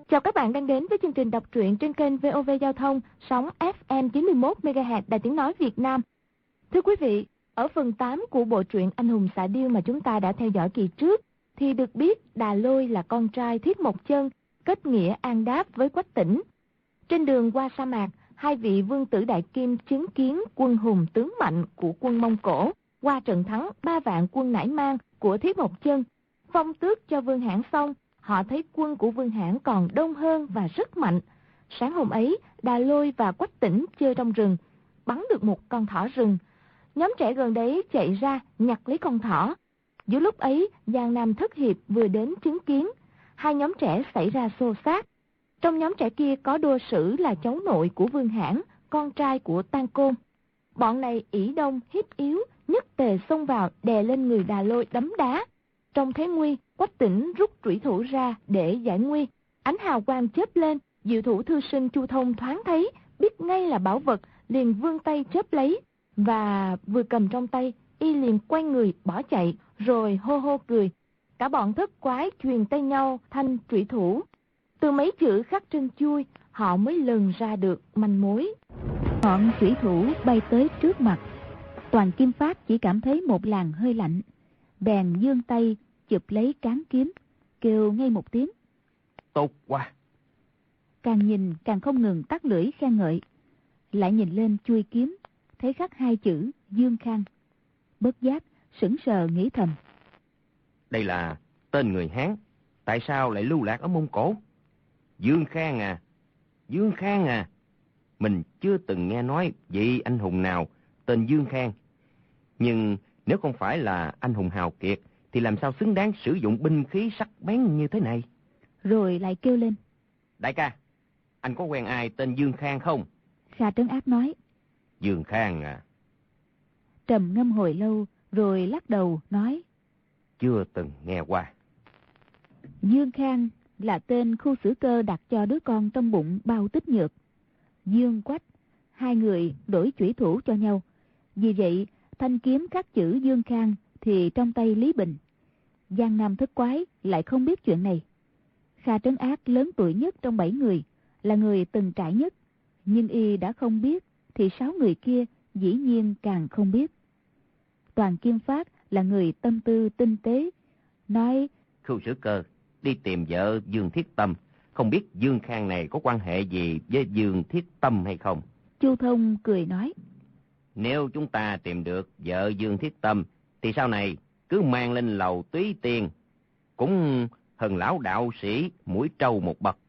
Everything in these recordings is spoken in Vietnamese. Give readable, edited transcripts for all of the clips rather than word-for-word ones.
Chào các bạn đang đến với chương trình đọc truyện trên kênh VOV Giao thông, sóng FM 91 MHz Đài Tiếng Nói Việt Nam. Thưa quý vị, ở phần 8 của bộ truyện Anh hùng xạ điêu mà chúng ta đã theo dõi kỳ trước, thì được biết Đà Lôi là con trai Thiết Mộc Chân, kết nghĩa an đáp với Quách Tĩnh. Trên đường qua sa mạc, hai vị vương tử Đại Kim chứng kiến quân hùng tướng mạnh của quân Mông Cổ qua trận thắng 3 vạn quân Nải Mang của Thiết Mộc Chân, phong tước cho Vương Hãn xong. Họ thấy quân của Vương Hãn còn đông hơn và rất mạnh. Sáng hôm ấy, Đà Lôi và Quách Tĩnh chơi trong rừng, bắn được một con thỏ rừng. Nhóm trẻ gần đấy chạy ra nhặt lấy con thỏ. Giữa lúc ấy, Giang Nam Thất Hiệp vừa đến chứng kiến. Hai nhóm trẻ xảy ra xô xát. Trong nhóm trẻ kia có Đô Sử là cháu nội của Vương Hãn, con trai của Tang Côn. Bọn này ỷ đông hiếp yếu, nhất tề xông vào đè lên người Đà Lôi đấm đá. Trong thế nguy, Quách Tĩnh rút trủy thủ ra để giải nguy. Ánh hào quang chớp lên, diệu thủ thư sinh Chu Thông thoáng thấy, biết ngay là bảo vật, liền vươn tay chớp lấy. Và vừa cầm trong tay, y liền quay người bỏ chạy, rồi hô hô cười. Cả bọn thất quái truyền tay nhau thanh trủy thủ. Từ mấy chữ khắc trên chuôi, họ mới lần ra được manh mối. Ngọn trủy thủ bay tới trước mặt. Toàn Kim Phát chỉ cảm thấy một làn hơi lạnh, bèn giương tay chụp lấy cán kiếm, kêu ngay một tiếng: tốt quá. Càng nhìn càng không ngừng tắt lưỡi khen ngợi. Lại nhìn lên chuôi kiếm, thấy khắc hai chữ Dương Khang. Bất giác sững sờ nghĩ thầm: đây là tên người Hán, tại sao lại lưu lạc ở Mông Cổ? Dương Khang à, Dương Khang à. Mình chưa từng nghe nói vị anh hùng nào tên Dương Khang. Nhưng nếu không phải là anh hùng hào kiệt, thì làm sao xứng đáng sử dụng binh khí sắc bén như thế này? Rồi lại kêu lên: đại ca, anh có quen ai tên Dương Khang không? Kha Trấn Ác nói: Dương Khang à. Trầm ngâm hồi lâu rồi lắc đầu nói: chưa từng nghe qua. Dương Khang là tên Khu Xử Cơ đặt cho đứa con trong bụng Bao Tích Nhược. Dương Quách, hai người đổi chủy thủ cho nhau. Vì vậy thanh kiếm khắc chữ Dương Khang thì trong tay Lý Bình. Giang Nam Thất Quái lại không biết chuyện này. Kha Trấn Ác lớn tuổi nhất trong 7 người, là người từng trải nhất, nhưng y đã không biết, thì 6 người kia dĩ nhiên càng không biết. Toàn Kim Phát là người tâm tư tinh tế, nói: Khưu Sử Cơ đi tìm vợ Dương Thiết Tâm, không biết Dương Khang này có quan hệ gì với Dương Thiết Tâm hay không? Chu Thông cười nói: nếu chúng ta tìm được vợ Dương Thiết Tâm, thì sau này cứ mang lên lầu túy tiền, cũng hơn lão đạo sĩ mũi trâu một bậc.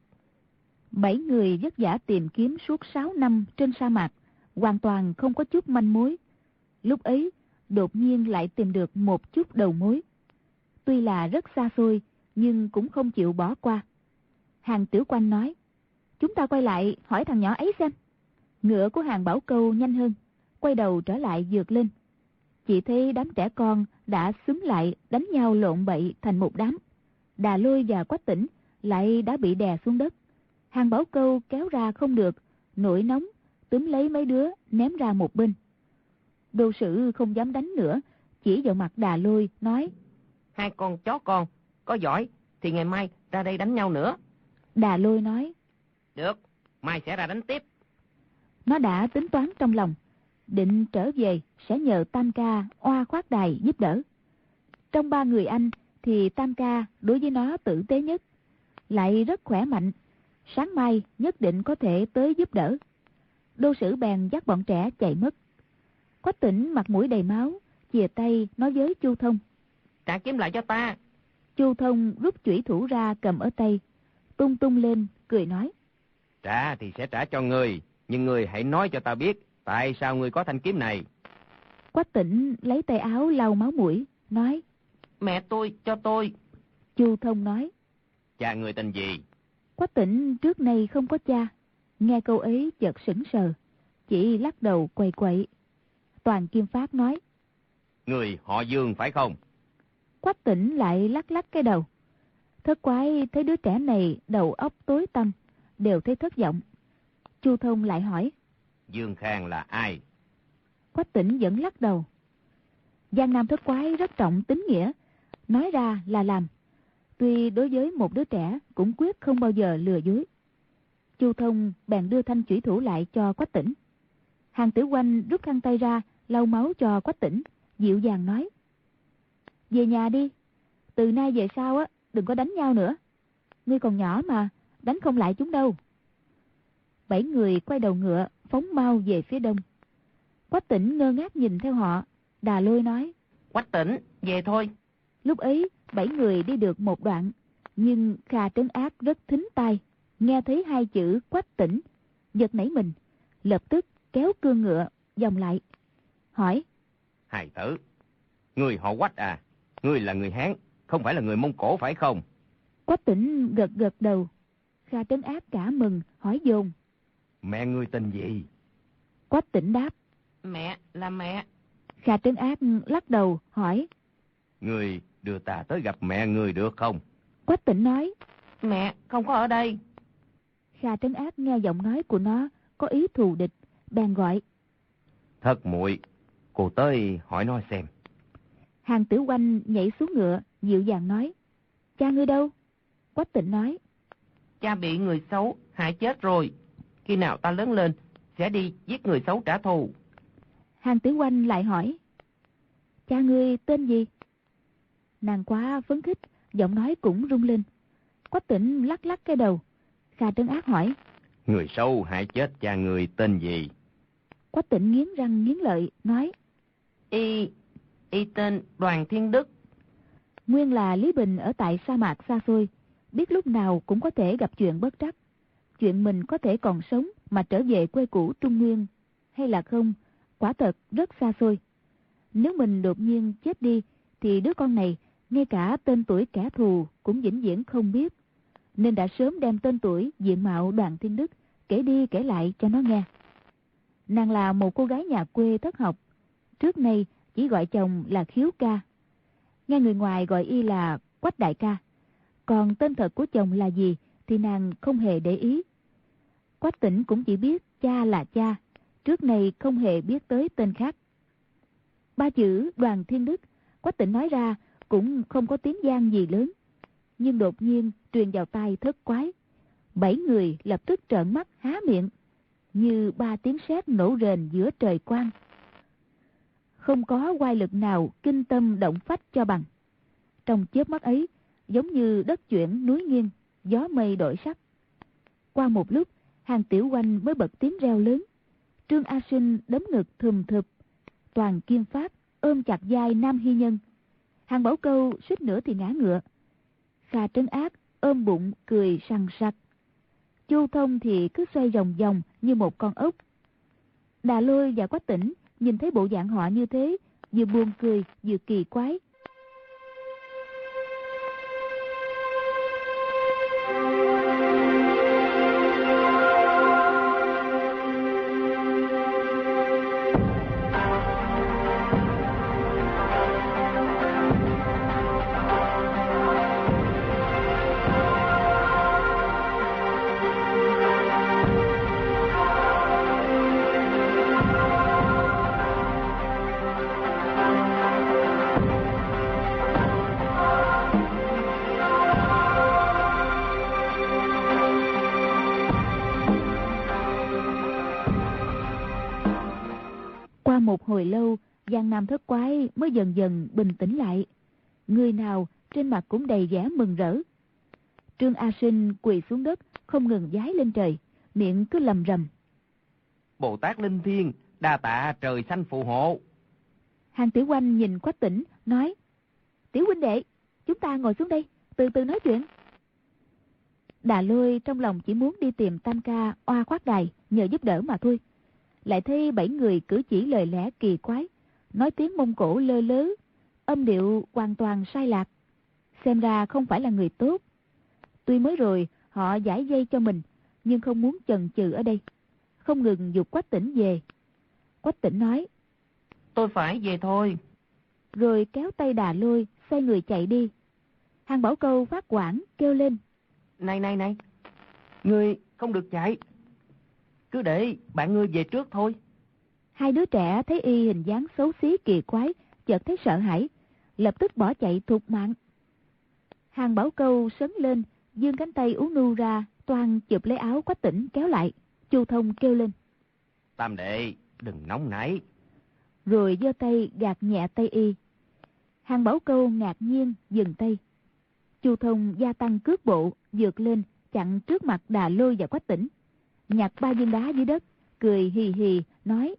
7 người vất vả tìm kiếm suốt 6 năm trên sa mạc, hoàn toàn không có chút manh mối. Lúc ấy đột nhiên lại tìm được một chút đầu mối. Tuy là rất xa xôi, nhưng cũng không chịu bỏ qua. Hàng Tiểu Quanh nói: chúng ta quay lại hỏi thằng nhỏ ấy xem. Ngựa của Hàng Bảo Câu nhanh hơn, quay đầu trở lại vượt lên. Chỉ thấy đám trẻ con đã xúm lại đánh nhau lộn bậy thành một đám. Đà Lôi và Quách Tĩnh lại đã bị đè xuống đất. Hàng Bảo Câu kéo ra không được, nổi nóng túm lấy mấy đứa ném ra một bên. Đô Sử không dám đánh nữa, chỉ vào mặt Đà Lôi nói: hai con chó con có giỏi thì ngày mai ra đây đánh nhau nữa. Đà Lôi nói: được, mai sẽ ra đánh tiếp. Nó đã tính toán trong lòng, định trở về sẽ nhờ Tam Ca oa khoát đài giúp đỡ. Trong 3 người anh thì Tam Ca đối với nó tử tế nhất, lại rất khỏe mạnh, sáng mai nhất định có thể tới giúp đỡ. Đô Sử bèn dắt bọn trẻ chạy mất. Quách Tĩnh mặt mũi đầy máu, chìa tay nói với Chu Thông: trả kiếm lại cho ta. Chu Thông rút chủy thủ ra cầm ở tay, tung tung lên cười nói: trả thì sẽ trả cho ngươi, nhưng ngươi hãy nói cho ta biết tại sao ngươi có thanh kiếm này. Quách Tĩnh lấy tay áo lau máu mũi nói: mẹ tôi cho tôi. Chu Thông nói: cha ngươi tên gì? Quách Tĩnh trước nay không có cha, nghe câu ấy chợt sững sờ, chỉ lắc đầu quậy quậy. Toàn Kim Phát nói: người họ Dương phải không? Quách Tĩnh lại lắc lắc cái đầu. Thất Quái thấy đứa trẻ này đầu óc tối tăm, đều thấy thất vọng. Chu Thông lại hỏi: Dương Khang là ai? Quách Tĩnh vẫn lắc đầu. Giang Nam Thất Quái rất trọng tín nghĩa, nói ra là làm. Tuy đối với một đứa trẻ cũng quyết không bao giờ lừa dối. Chu Thông bèn đưa thanh chủy thủ lại cho Quách Tĩnh. Hàng Tiểu Oanh rút khăn tay ra lau máu cho Quách Tĩnh, dịu dàng nói: về nhà đi, từ nay về sau á đừng có đánh nhau nữa. Ngươi còn nhỏ mà, đánh không lại chúng đâu. 7 người quay đầu ngựa phóng mau về phía đông. Quách Tĩnh ngơ ngác nhìn theo họ. Đà Lôi nói: Quách Tĩnh, về thôi. Lúc ấy 7 người đi được một đoạn, nhưng Kha Trấn Ác rất thính tai, nghe thấy 2 chữ Quách Tĩnh, giật nảy mình, lập tức kéo cương ngựa vòng lại, hỏi: Hài tử, ngươi họ Quách à? Ngươi là người Hán, không phải là người Mông Cổ phải không? Quách Tĩnh gật gật đầu. Kha Trấn Ác cả mừng hỏi dồn: Mẹ ngươi tên gì? Quách Tĩnh đáp: Mẹ là mẹ. Kha Trấn Ác lắc đầu hỏi: Ngươi đưa ta tới gặp mẹ ngươi được không? Quách Tĩnh nói: Mẹ không có ở đây. Kha Trấn Ác nghe giọng nói của nó có ý thù địch, bèn gọi: Thất muội, cô tới hỏi nó xem. Hàng Tiểu Oanh nhảy xuống ngựa, dịu dàng nói: Cha ngươi đâu? Quách Tĩnh nói: Cha bị người xấu hại chết rồi. Khi nào ta lớn lên sẽ đi giết người xấu trả thù. Hàng Tiểu Oanh lại hỏi: Cha ngươi tên gì? Nàng quá phấn khích, giọng nói cũng rung lên. Quách Tĩnh lắc lắc cái đầu. Kha Trấn Ác hỏi: Người xấu hại chết cha người tên gì? Quách Tĩnh nghiến răng nghiến lợi nói: Y tên Đoàn Thiên Đức. Nguyên là Lý Bình ở tại sa mạc xa xôi, biết lúc nào cũng có thể gặp chuyện bất trắc. Chuyện mình có thể còn sống mà trở về quê cũ Trung Nguyên hay là không, quả thật rất xa xôi. Nếu mình đột nhiên chết đi thì đứa con này ngay cả tên tuổi kẻ thù cũng vĩnh viễn không biết, nên đã sớm đem tên tuổi diện mạo Đoàn Thiên Đức kể đi kể lại cho nó nghe. Nàng là một cô gái nhà quê thất học, trước nay chỉ gọi chồng là Khiếu ca, nghe người ngoài gọi y là Quách đại ca, còn tên thật của chồng là gì thì nàng không hề để ý. Quách Tĩnh cũng chỉ biết cha là cha, trước nay không hề biết tới tên khác. 3 chữ Đoàn Thiên Đức Quách Tĩnh nói ra cũng không có tiếng vang gì lớn, nhưng đột nhiên truyền vào tai Thất Quái. 7 người lập tức trợn mắt há miệng, như 3 tiếng sét nổ rền giữa trời quang. Không có oai lực nào kinh tâm động phách cho bằng. Trong chớp mắt ấy, giống như đất chuyển núi nghiêng, gió mây đổi sắc. Qua một lúc, Hàng Tiểu Oanh mới bật tiếng reo lớn. Trương A Sinh đấm ngực thùm thụp, Toàn Kim Phát ôm chặt vai Nam Hy Nhân. Hàng Bảo Câu suýt nữa thì ngã ngựa. Kha Trấn Ác ôm bụng cười sằng sặc. Chu Thông thì cứ xoay vòng vòng như một con ốc. Đà Lôi và Quách Tĩnh nhìn thấy bộ dạng họ như thế, vừa buồn cười vừa kỳ quái. Một hồi lâu, Giang Nam Thất Quái mới dần dần bình tĩnh lại. Người nào trên mặt cũng đầy vẻ mừng rỡ. Trương A Sinh quỳ xuống đất, không ngừng vái lên trời, miệng cứ lầm rầm: Bồ Tát Linh Thiên, đa tạ trời xanh phù hộ. Hàng Tiểu Oanh nhìn Quách Tĩnh, nói: Tiểu huynh đệ, chúng ta ngồi xuống đây, từ từ nói chuyện. Đà Lôi trong lòng chỉ muốn đi tìm Tam Ca oa khoát đài nhờ giúp đỡ mà thôi. Lại thấy 7 người cử chỉ lời lẽ kỳ quái, nói tiếng Mông Cổ lơ lớ, âm điệu hoàn toàn sai lạc, xem ra không phải là người tốt. Tuy mới rồi họ giải dây cho mình, nhưng không muốn chần chừ ở đây, không ngừng giục Quách Tĩnh về. Quách Tĩnh nói: Tôi phải về thôi. Rồi kéo tay Đà Lôi xoay người chạy đi. Hàng Bảo Câu phát quản kêu lên: Này, ngươi không được chạy, cứ để bạn ngươi về trước thôi. 2 đứa trẻ thấy y hình dáng xấu xí kỳ quái, chợt thấy sợ hãi, lập tức bỏ chạy thục mạng. Hàng Bảo Câu sấn lên, giương cánh tay ú nu ra, toan chụp lấy áo Quách Tỉnh kéo lại. Chu Thông kêu lên: Tam đệ, đừng nóng nảy. Rồi giơ tay gạt nhẹ tay y. Hàng Bảo Câu ngạc nhiên dừng tay. Chu Thông gia tăng cước bộ, vượt lên chặn trước mặt Đà Lôi và Quách Tỉnh, nhặt 3 viên đá dưới đất, cười hì hì nói: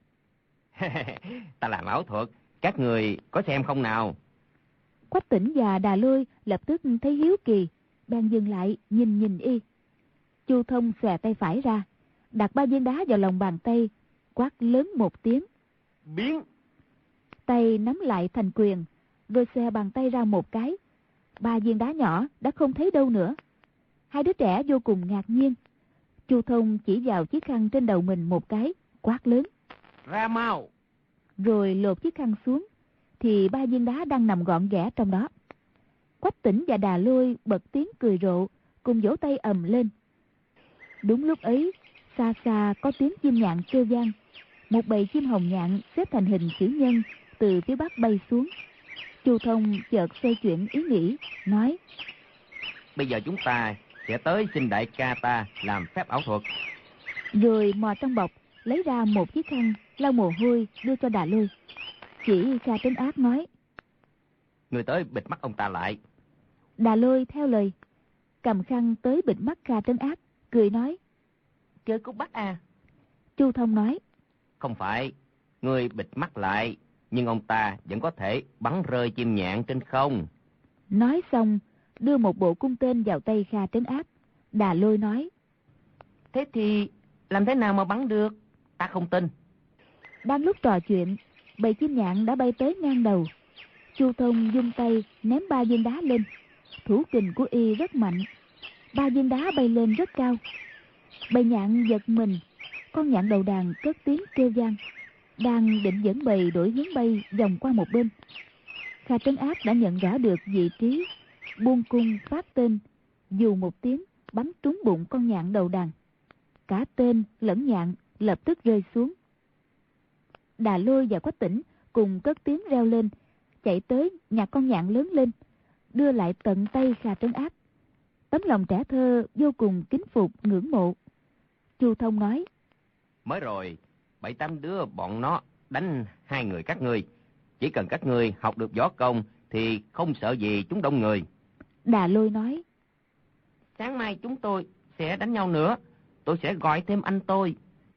Ta làm ảo thuật, các người có xem không nào? Quách Tỉnh và Đà Lôi lập tức thấy hiếu kỳ, bèn dừng lại nhìn y. Chu Thông xòe tay phải ra, đặt 3 viên đá vào lòng bàn tay, quát lớn một tiếng: Biến! Tay nắm lại thành quyền, rồi xòe bàn tay ra một cái. 3 viên đá nhỏ đã không thấy đâu nữa. Hai đứa trẻ vô cùng ngạc nhiên. Chu Thông chỉ vào chiếc khăn trên đầu mình một cái, quát lớn: Ra mau! Rồi lột chiếc khăn xuống, thì 3 viên đá đang nằm gọn ghẽ trong đó. Quách Tỉnh và Đà Lôi bật tiếng cười rộ, cùng vỗ tay ầm lên. Đúng lúc ấy, xa xa có tiếng chim nhạn kêu vang. Một bầy chim hồng nhạn xếp thành hình chữ nhân từ phía bắc bay xuống. Chu Thông chợt xoay chuyển ý nghĩ, nói: Bây giờ chúng ta sẽ tới xin đại ca ta làm phép ảo thuật. Rồi mò trong bọc lấy ra một chiếc khăn lau mồ hôi đưa cho Đà Lôi. Chỉ Kha Trấn Ác nói: Người tới bịt mắt ông ta lại. Đà Lôi theo lời, cầm khăn tới bịt mắt Kha Trấn Ác, cười nói: Chơi cút bắt à? Chu Thông nói: Không phải, người bịt mắt lại, nhưng ông ta vẫn có thể bắn rơi chim nhạn trên không. Nói xong, đưa một bộ cung tên vào tay Kha Trấn Ác. Đà Lôi nói: Thế thì làm thế nào mà bắn được? Ta không tin. Đang lúc trò chuyện, bầy chim nhạn đã bay tới ngang đầu. Chu Thông vung tay ném 3 viên đá lên. Thủ kình của y rất mạnh, 3 viên đá bay lên rất cao. Bầy nhạn giật mình, con nhạn đầu đàn cất tiếng kêu vang, đang định dẫn bầy đổi hướng bay vòng qua một bên. Kha Trấn Ác đã nhận rõ được vị trí, buông cung phát tên, dù một tiếng bắn trúng bụng con nhạn đầu đàn. Cả tên lẫn nhạn lập tức rơi xuống. Đà Lôi và Quách Tỉnh cùng cất tiếng reo lên, chạy tới nhặt con nhạn lớn lên, đưa lại tận tay Kha Trấn Ác. Tấm lòng trẻ thơ vô cùng kính phục ngưỡng mộ. Chu Thông nói: Mới rồi, 7-8 đứa bọn nó đánh 2 người các ngươi. Chỉ cần các ngươi học được võ công thì không sợ gì chúng đông người. Đà Lôi nói: Sáng mai chúng tôi sẽ đánh nhau nữa. Tôi sẽ gọi thêm anh tôi.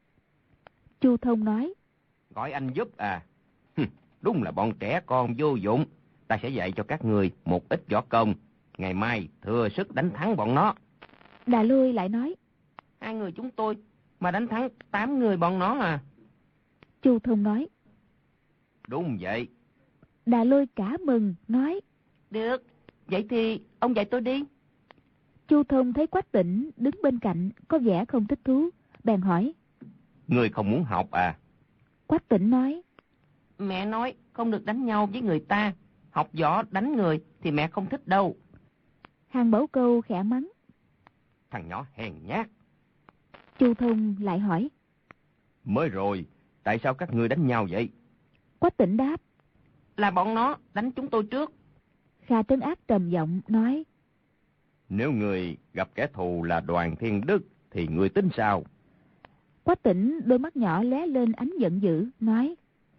Chu Thông nói: Gọi anh giúp à? Đúng là bọn trẻ con vô dụng. Ta sẽ dạy cho các ngươi một ít võ công. Ngày mai thừa sức đánh thắng bọn nó. Đà Lôi lại nói: 2 người chúng tôi mà đánh thắng 8 người bọn nó à? Chu Thông nói: Đúng vậy. Đà Lôi cả mừng nói: Được, vậy thì ông dạy tôi đi. Chu Thông thấy Quách Tỉnh đứng bên cạnh có vẻ không thích thú, bèn hỏi: Ngươi không muốn học à? Quách Tỉnh nói: Mẹ nói không được đánh nhau với người ta. Học võ đánh người thì mẹ không thích đâu. Hàng Bảo Câu khẽ mắng: Thằng nhỏ hèn nhát. Chu Thông lại hỏi: Mới rồi, tại sao các ngươi đánh nhau vậy? Quách Tỉnh đáp: Là bọn nó đánh chúng tôi trước. Kha Trấn Ác trầm giọng nói: Nếu người gặp kẻ thù là Đoàn Thiên Đức thì người tính sao? Quách Tỉnh đôi mắt nhỏ lóe lên ánh giận dữ, nói: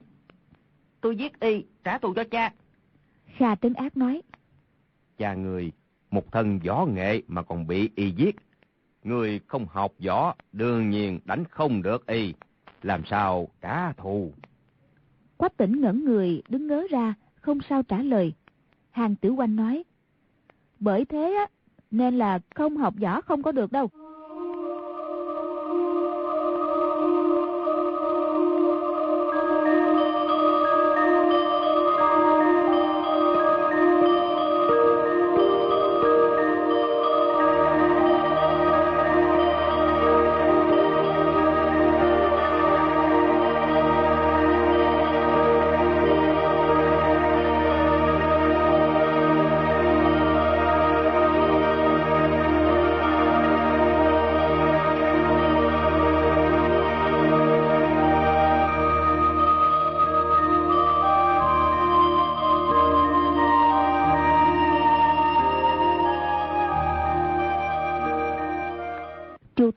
Tôi giết y, trả thù cho cha. Kha Trấn Ác nói: Cha người, một thân võ nghệ mà còn bị y giết. Người không học võ, đương nhiên đánh không được y. Làm sao trả thù? Quách Tỉnh ngẩn người đứng ngớ ra, không sao trả lời. Hàng Tiểu Oanh nói: Bởi thế á, nên là không học võ không có được đâu.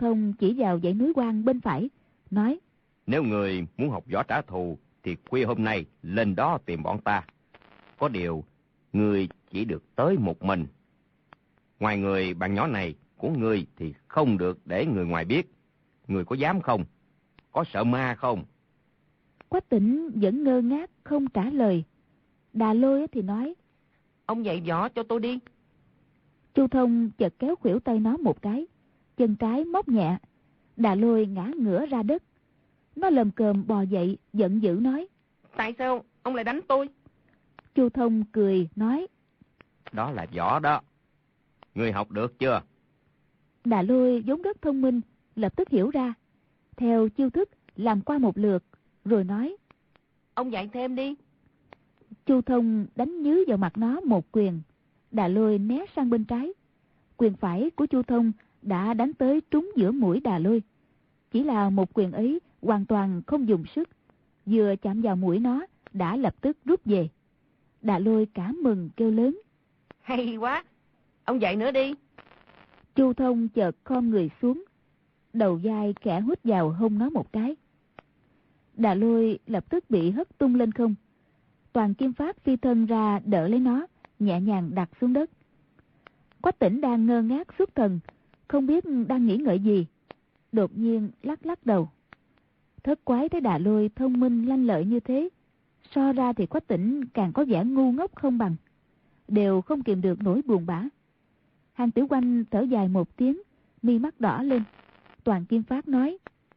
Thông chỉ vào dãy núi quan bên phải, nói: Nếu người muốn học võ trả thù, thì khuya hôm nay lên đó tìm bọn ta. Có điều, người chỉ được tới một mình. Ngoài người bạn nhỏ này của người thì không được để người ngoài biết. Người có dám không? Có sợ ma không? Quách Tĩnh vẫn ngơ ngác không trả lời. Đà Lôi thì nói: Ông dạy võ cho tôi đi. Chu Thông chợt kéo khuỷu tay nó một cái, chân trái móc nhẹ. Đà Lôi ngã ngửa ra đất. Nó lồm cồm bò dậy, giận dữ nói: Tại sao ông lại đánh tôi? Chu Thông cười nói: Đó là võ đó. Người học được chưa? Đà Lôi vốn rất thông minh, lập tức hiểu ra. Theo chiêu thức làm qua một lượt, rồi nói: Ông dạy thêm đi. Chu Thông đánh nhứ vào mặt nó một quyền. Đà Lôi né sang bên trái. Quyền phải của Chu Thông đã đánh tới trúng giữa mũi Đà Lôi. Chỉ là một quyền ấy hoàn toàn không dùng sức, vừa chạm vào mũi nó đã lập tức rút về. Đà Lôi cả mừng kêu lớn: Hay quá, ông dạy nữa đi. Chu Thông chợt khom người xuống, đầu vai khẽ hút vào hông nó một cái. Đà Lôi lập tức bị hất tung lên không. Toàn Kim Phát phi thân ra đỡ lấy nó, nhẹ nhàng đặt xuống đất. Quách Tĩnh đang ngơ ngác xuất thần, không biết đang nghĩ ngợi gì, đột nhiên lắc lắc đầu. Thất Quái thấy Đà Lôi thông minh lanh lợi như thế, so ra thì Quách Tĩnh càng có vẻ ngu ngốc không bằng, đều không kìm được nỗi buồn bã. Hàn Tiểu Quanh thở dài một tiếng, mi mắt đỏ lên. Toàn Kim Phát nói: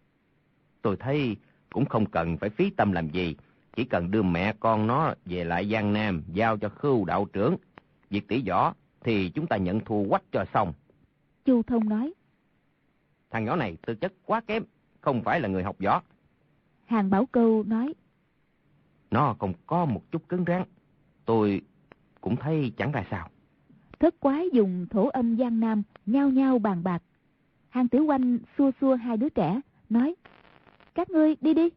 Tôi thấy cũng không cần phải phí tâm làm gì. Chỉ cần đưa mẹ con nó về lại Giang Nam, giao cho Khưu đạo trưởng. Việc tỉ võ thì chúng ta nhận thua quách cho xong. Chu Thông nói: Thằng nhỏ này tư chất quá kém, không phải là người học võ. Hàn Bảo Câu nói: Nó không có một chút cứng rắn. Tôi cũng thấy chẳng ra sao. Thất Quái dùng thổ âm Giang Nam nhao nhao bàn bạc. Hàn Tiểu Quanh xua xua hai đứa trẻ, nói: Các ngươi đi đi.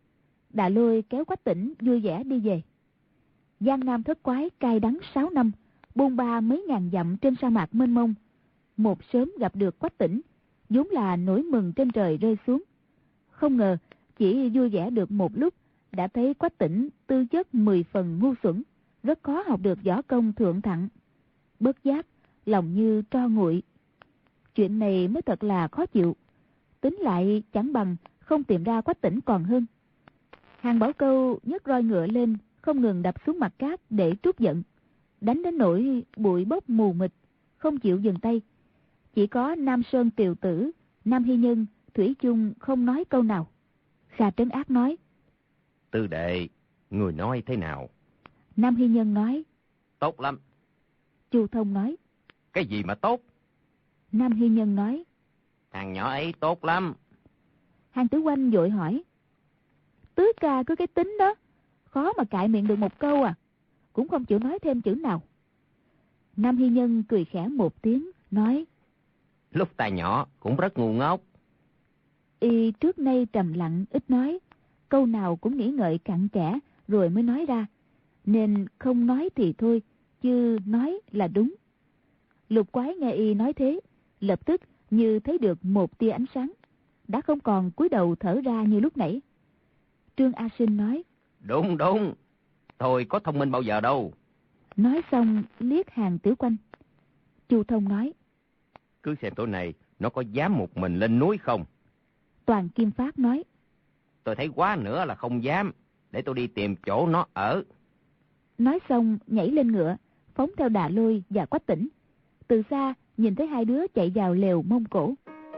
Đà Lôi kéo Quách Tĩnh vui vẻ đi về. Giang Nam Thất Quái cai đắng 6 năm, buôn ba mấy ngàn dặm trên sa mạc mênh mông. Một sớm gặp được Quách Tĩnh, vốn là nỗi mừng trên trời rơi xuống. Không ngờ chỉ vui vẻ được một lúc, đã thấy Quách Tĩnh tư chất 10 phần ngu xuẩn, rất khó học được võ công thượng thặng. Bất giác lòng như tro nguội. Chuyện này mới thật là khó chịu. Tính lại chẳng bằng không tìm ra Quách Tĩnh còn hơn. Hàn Bảo Câu nhấc roi ngựa lên, không ngừng đập xuống mặt cát để trút giận, đánh đến nỗi bụi bốc mù mịt, không chịu dừng tay. Chỉ có Nam Sơn Tiều Tử, Nam Hy Nhân, thủy chung không nói câu nào. Kha Trấn Ác nói: Tư đệ, người nói thế nào? Nam Hy Nhân nói: Tốt lắm. Chu Thông nói: Cái gì mà tốt? Nam Hy Nhân nói: Thằng nhỏ ấy tốt lắm. Hàn Tử Quanh vội hỏi: Tứ ca có cái tính đó, khó mà cãi miệng được một câu à, cũng không chịu nói thêm chữ nào. Nam Hy Nhân cười khẽ một tiếng, nói: Lúc ta nhỏ cũng rất ngu ngốc. Y trước nay trầm lặng ít nói, câu nào cũng nghĩ ngợi cặn kẽ rồi mới nói ra, nên không nói thì thôi, chứ nói là đúng. Lục Quái nghe Y nói thế, lập tức như thấy được một tia ánh sáng, đã không còn cúi đầu thở ra như lúc nãy. Trương A Sinh nói: Đúng đúng, tôi có thông minh bao giờ đâu. Nói xong liếc Hàn Tiểu Quanh. Chu Thông nói: Cứ xem tối nay nó có dám một mình lên núi không. Toàn Kim Phát nói: Tôi thấy quá nữa là không dám, để tôi đi tìm chỗ nó ở. Nói xong nhảy lên ngựa, phóng theo Đà Lôi và Quách Tĩnh. Từ xa nhìn thấy hai đứa chạy vào lều Mông Cổ.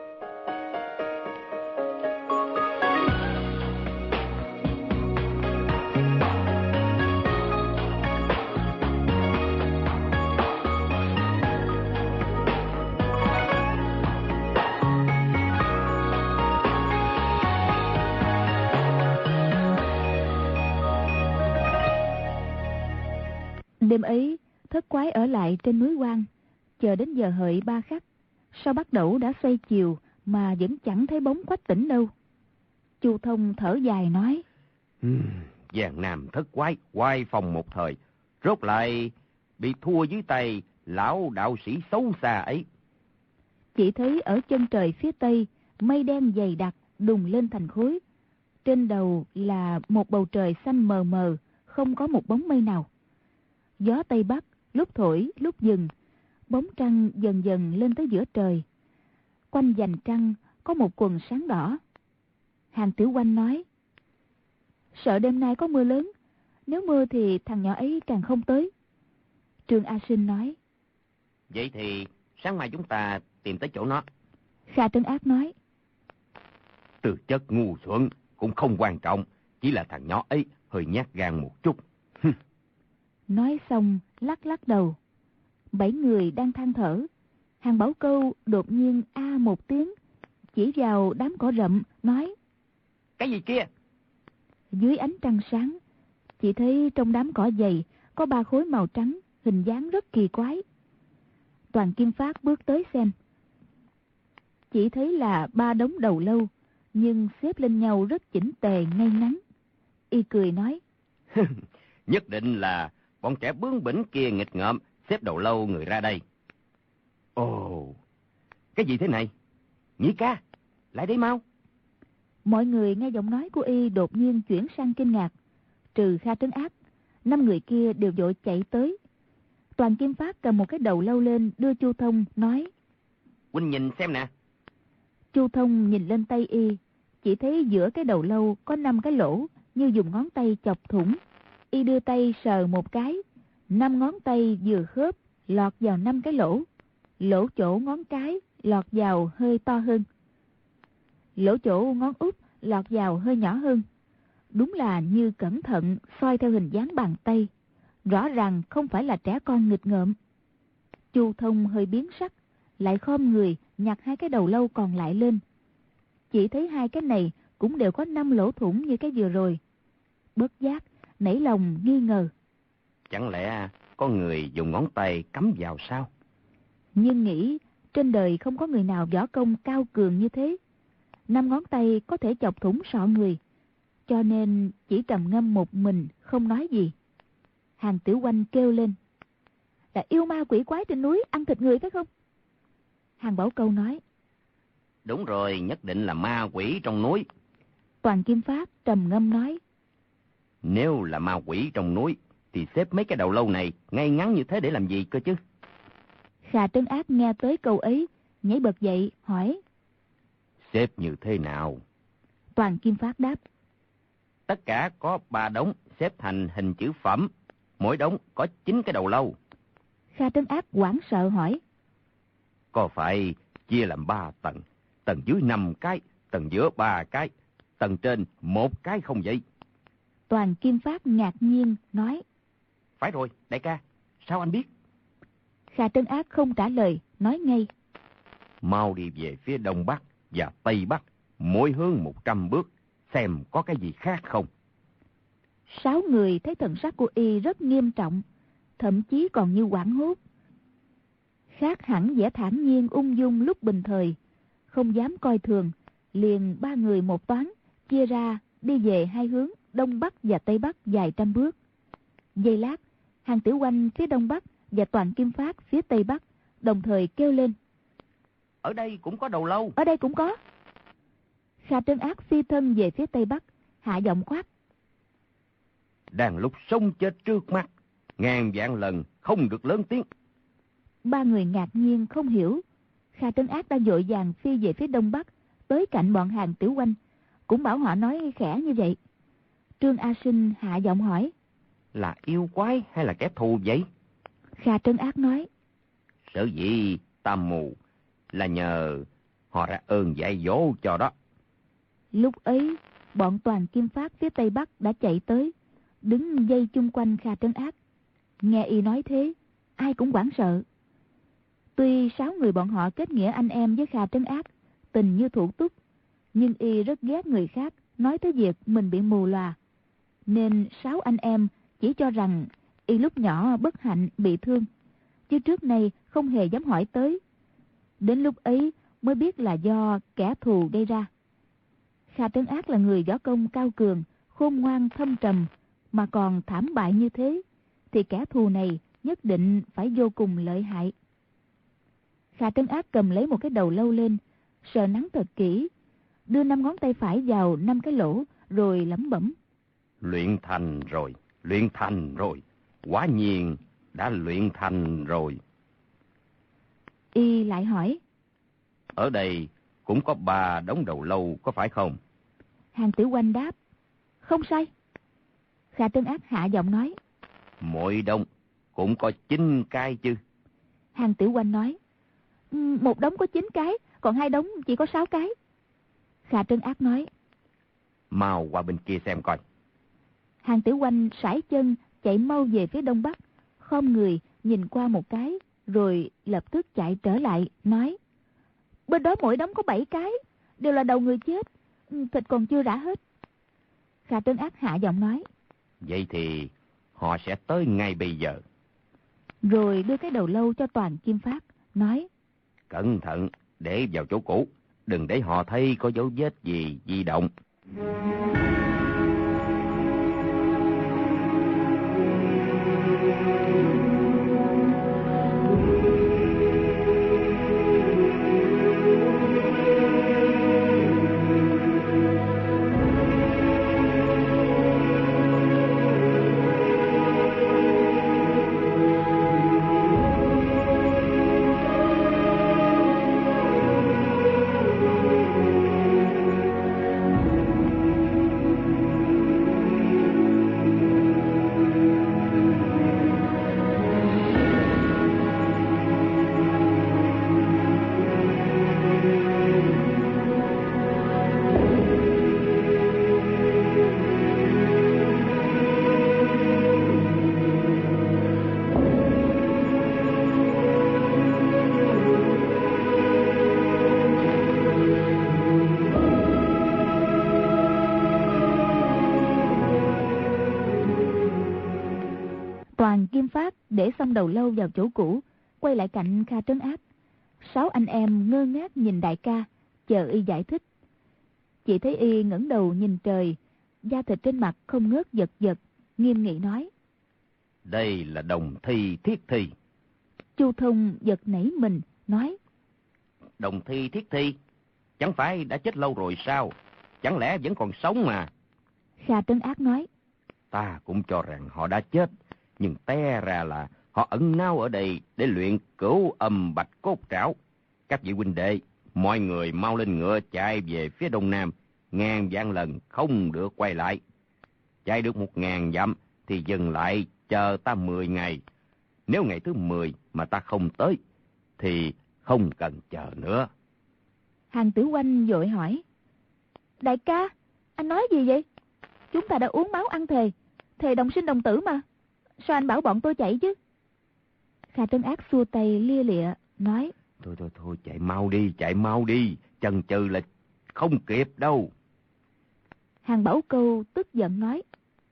Đêm ấy, Thất Quái ở lại trên núi Quan, chờ đến giờ hợi 3 khắc. Sao bắt đầu đã xoay chiều mà vẫn chẳng thấy bóng Quách Tĩnh đâu. Chu Thông thở dài nói: Giang Nam Thất Quái oai phong một thời, rốt lại bị thua dưới tay lão đạo sĩ xấu xa ấy. Chỉ thấy ở chân trời phía tây mây đen dày đặc đùng lên thành khối. Trên đầu là một bầu trời xanh mờ mờ, không có một bóng mây nào. Gió Tây Bắc lúc thổi lúc dừng, bóng trăng dần dần lên tới giữa trời. Quanh vành trăng có một quần sáng đỏ. Hàng Tiểu Oanh nói: sợ đêm nay có mưa lớn, nếu mưa thì thằng nhỏ ấy càng không tới. Trương A Sinh nói: vậy thì sáng mai chúng ta tìm tới chỗ nó. Kha Trấn Ác nói: Từ chất ngu xuẩn cũng không quan trọng, chỉ là thằng nhỏ ấy hơi nhát gan một chút. Nói xong lắc lắc đầu. 7 người đang than thở. Hàng Bảo Câu đột nhiên a một tiếng, chỉ vào đám cỏ rậm nói: cái gì kia? Dưới ánh trăng sáng, chỉ thấy trong đám cỏ dày có 3 khối màu trắng, hình dáng rất kỳ quái. Toàn Kim Phát bước tới xem, chỉ thấy là 3 đống đầu lâu, nhưng xếp lên nhau rất chỉnh tề ngay ngắn. Y cười nói: Nhất định là bọn trẻ bướng bỉnh kia nghịch ngợm xếp đầu lâu người ra đây. Ồ, cái gì thế này? Nhĩ ca, lại đây mau. Mọi người nghe giọng nói của Y đột nhiên chuyển sang kinh ngạc. Trừ Kha Trấn Ác, 5 người kia đều vội chạy tới. Toàn Kim Phát cầm một cái đầu lâu lên đưa Chu Thông nói: huynh nhìn xem nè. Chu Thông nhìn lên tay Y, chỉ thấy giữa cái đầu lâu có 5 cái lỗ như dùng ngón tay chọc thủng. Y đưa tay sờ một cái, 5 ngón tay vừa khớp lọt vào 5 cái lỗ. Lỗ chỗ ngón cái lọt vào hơi to hơn, lỗ chỗ ngón út lọt vào hơi nhỏ hơn. Đúng là như cẩn thận soi theo hình dáng bàn tay, rõ ràng không phải là trẻ con nghịch ngợm. Chu Thông hơi biến sắc, lại khom người nhặt 2 cái đầu lâu còn lại lên. Chỉ thấy 2 cái này cũng đều có 5 lỗ thủng như cái vừa rồi. Bất giác nảy lòng nghi ngờ, chẳng lẽ có người dùng ngón tay cắm vào sao? nhưng nghĩ trên đời không có người nào võ công cao cường như thế. 5 ngón tay có thể chọc thủng sọ người, cho nên chỉ trầm ngâm một mình không nói gì. Hàng Tiểu Oanh kêu lên: là yêu ma quỷ quái trên núi ăn thịt người phải không? Hàng Bảo Câu nói: Đúng rồi, nhất định là ma quỷ trong núi. Toàn Kim Phát trầm ngâm nói: Nếu là ma quỷ trong núi thì xếp mấy cái đầu lâu này ngay ngắn như thế để làm gì cơ chứ? Kha Trấn Ác nghe tới câu ấy, nhảy bật dậy hỏi: xếp như thế nào? Toàn Kim Phát đáp: Tất cả có 3 đống xếp thành hình chữ phẩm, mỗi đống có 9 cái đầu lâu. Kha Trấn Ác hoảng sợ hỏi: Có phải chia làm 3 tầng, tầng dưới 5 cái, tầng giữa 3 cái, tầng trên 1 cái không vậy? Toàn Kim Phát ngạc nhiên nói: Phải rồi, đại ca, sao anh biết? Kha Trấn Ác không trả lời, nói ngay: Mau đi về phía đông bắc và tây bắc, mỗi hướng 100 bước, xem có cái gì khác không. 6 người thấy thần sắc của Y rất nghiêm trọng, thậm chí còn như hoảng hốt. Khác hẳn vẻ thản nhiên ung dung lúc bình thời, không dám coi thường, liền 3 người một toán, chia ra đi về 2 hướng đông bắc và tây bắc vài trăm bước. Giây lát, Hàng Tiểu Oanh phía đông bắc và Toàn Kim Phát phía tây bắc đồng thời kêu lên: Ở đây cũng có đầu lâu. Ở đây cũng có. Kha Trấn Ác phi thân về phía tây bắc, hạ giọng quát: Đang lúc sống chết trước mắt, ngàn vạn lần không được lớn tiếng. 3 người ngạc nhiên không hiểu. Kha Trấn Ác đang vội vàng phi về phía đông bắc, tới cạnh bọn Hàng Tiểu Oanh, cũng bảo họ nói khẽ như vậy. Trương A Sinh hạ giọng hỏi: Là yêu quái hay là kẻ thù vậy? Kha Trấn Ác nói: Sở dĩ ta mù là nhờ họ ra ơn dạy dỗ cho đó. Lúc ấy, bọn Toàn Kim Phát phía tây bắc đã chạy tới, đứng dây chung quanh Kha Trấn Ác. Nghe Y nói thế, ai cũng hoảng sợ. Tuy 6 người bọn họ kết nghĩa anh em với Kha Trấn Ác, tình như thủ túc, nhưng Y rất ghét người khác nói tới việc mình bị mù lòa, nên 6 anh em chỉ cho rằng Y lúc nhỏ bất hạnh bị thương, chứ trước nay không hề dám hỏi tới. Đến lúc ấy mới biết là do kẻ thù gây ra. Kha Trấn Ác là người võ công cao cường, khôn ngoan thâm trầm, mà còn thảm bại như thế, thì kẻ thù này nhất định phải vô cùng lợi hại. Kha Trấn Ác cầm lấy một cái đầu lâu lên, sờ nắn thật kỹ, đưa 5 ngón tay phải vào 5 cái lỗ, rồi lẩm bẩm. Luyện thành rồi, quả nhiên đã luyện thành rồi. Y lại hỏi. Ở đây cũng có 3 đống đầu lâu, có phải không? Hàng Tiểu Oanh đáp. Không sai. Khà Trân Ác hạ giọng nói. Mỗi đống cũng có 9 cái chứ? Hàng Tiểu Oanh nói. Một đống có 9 cái, còn 2 đống chỉ có 6 cái. Khà Trân Ác nói. Mau qua bên kia xem coi. Hàng Tiểu Oanh sải chân chạy mau về phía đông bắc, khom người nhìn qua một cái, rồi lập tức chạy trở lại, nói. Bên đó mỗi đống có 7 cái, đều là đầu người chết, thịt còn chưa rã hết. Khà Trân Ác hạ giọng nói. Vậy thì họ sẽ tới ngay bây giờ. Rồi đưa cái đầu lâu cho Toàn Kim Phát, nói. Cẩn thận, để vào chỗ cũ, đừng để họ thấy có dấu vết gì di động. Toàn Kim Phát để xong đầu lâu vào chỗ cũ, quay lại cạnh Kha Trấn Ác. 6 anh em ngơ ngác nhìn đại ca, chờ y giải thích. Chỉ thấy y ngẩng đầu nhìn trời, da thịt trên mặt không ngớt giật giật, nghiêm nghị nói. Đây là đồng thi thiết thi. Chu Thông giật nảy mình, nói. Đồng thi thiết thi? Chẳng phải đã chết lâu rồi sao? Chẳng lẽ vẫn còn sống mà? Kha Trấn Ác nói. Ta cũng cho rằng họ đã chết, nhưng té ra là họ ẩn náu ở đây để luyện Cửu Âm Bạch Cốt Trảo. Các vị huynh đệ, mọi người mau lên ngựa chạy về phía đông nam, 1000 vạn lần không được quay lại. Chạy được 1000 dặm thì dừng lại chờ ta 10 ngày. Nếu ngày thứ 10 mà ta không tới, thì không cần chờ nữa. Hàng Tử Oanh vội hỏi. Đại ca, anh nói gì vậy? Chúng ta đã uống máu ăn thề, thề đồng sinh đồng tử mà. Sao anh bảo bọn tôi chạy chứ? Kha Trấn Ác xua tay lia lịa, nói. Thôi, chạy mau đi, chần chừ là không kịp đâu. Hàng Bảo Câu tức giận nói.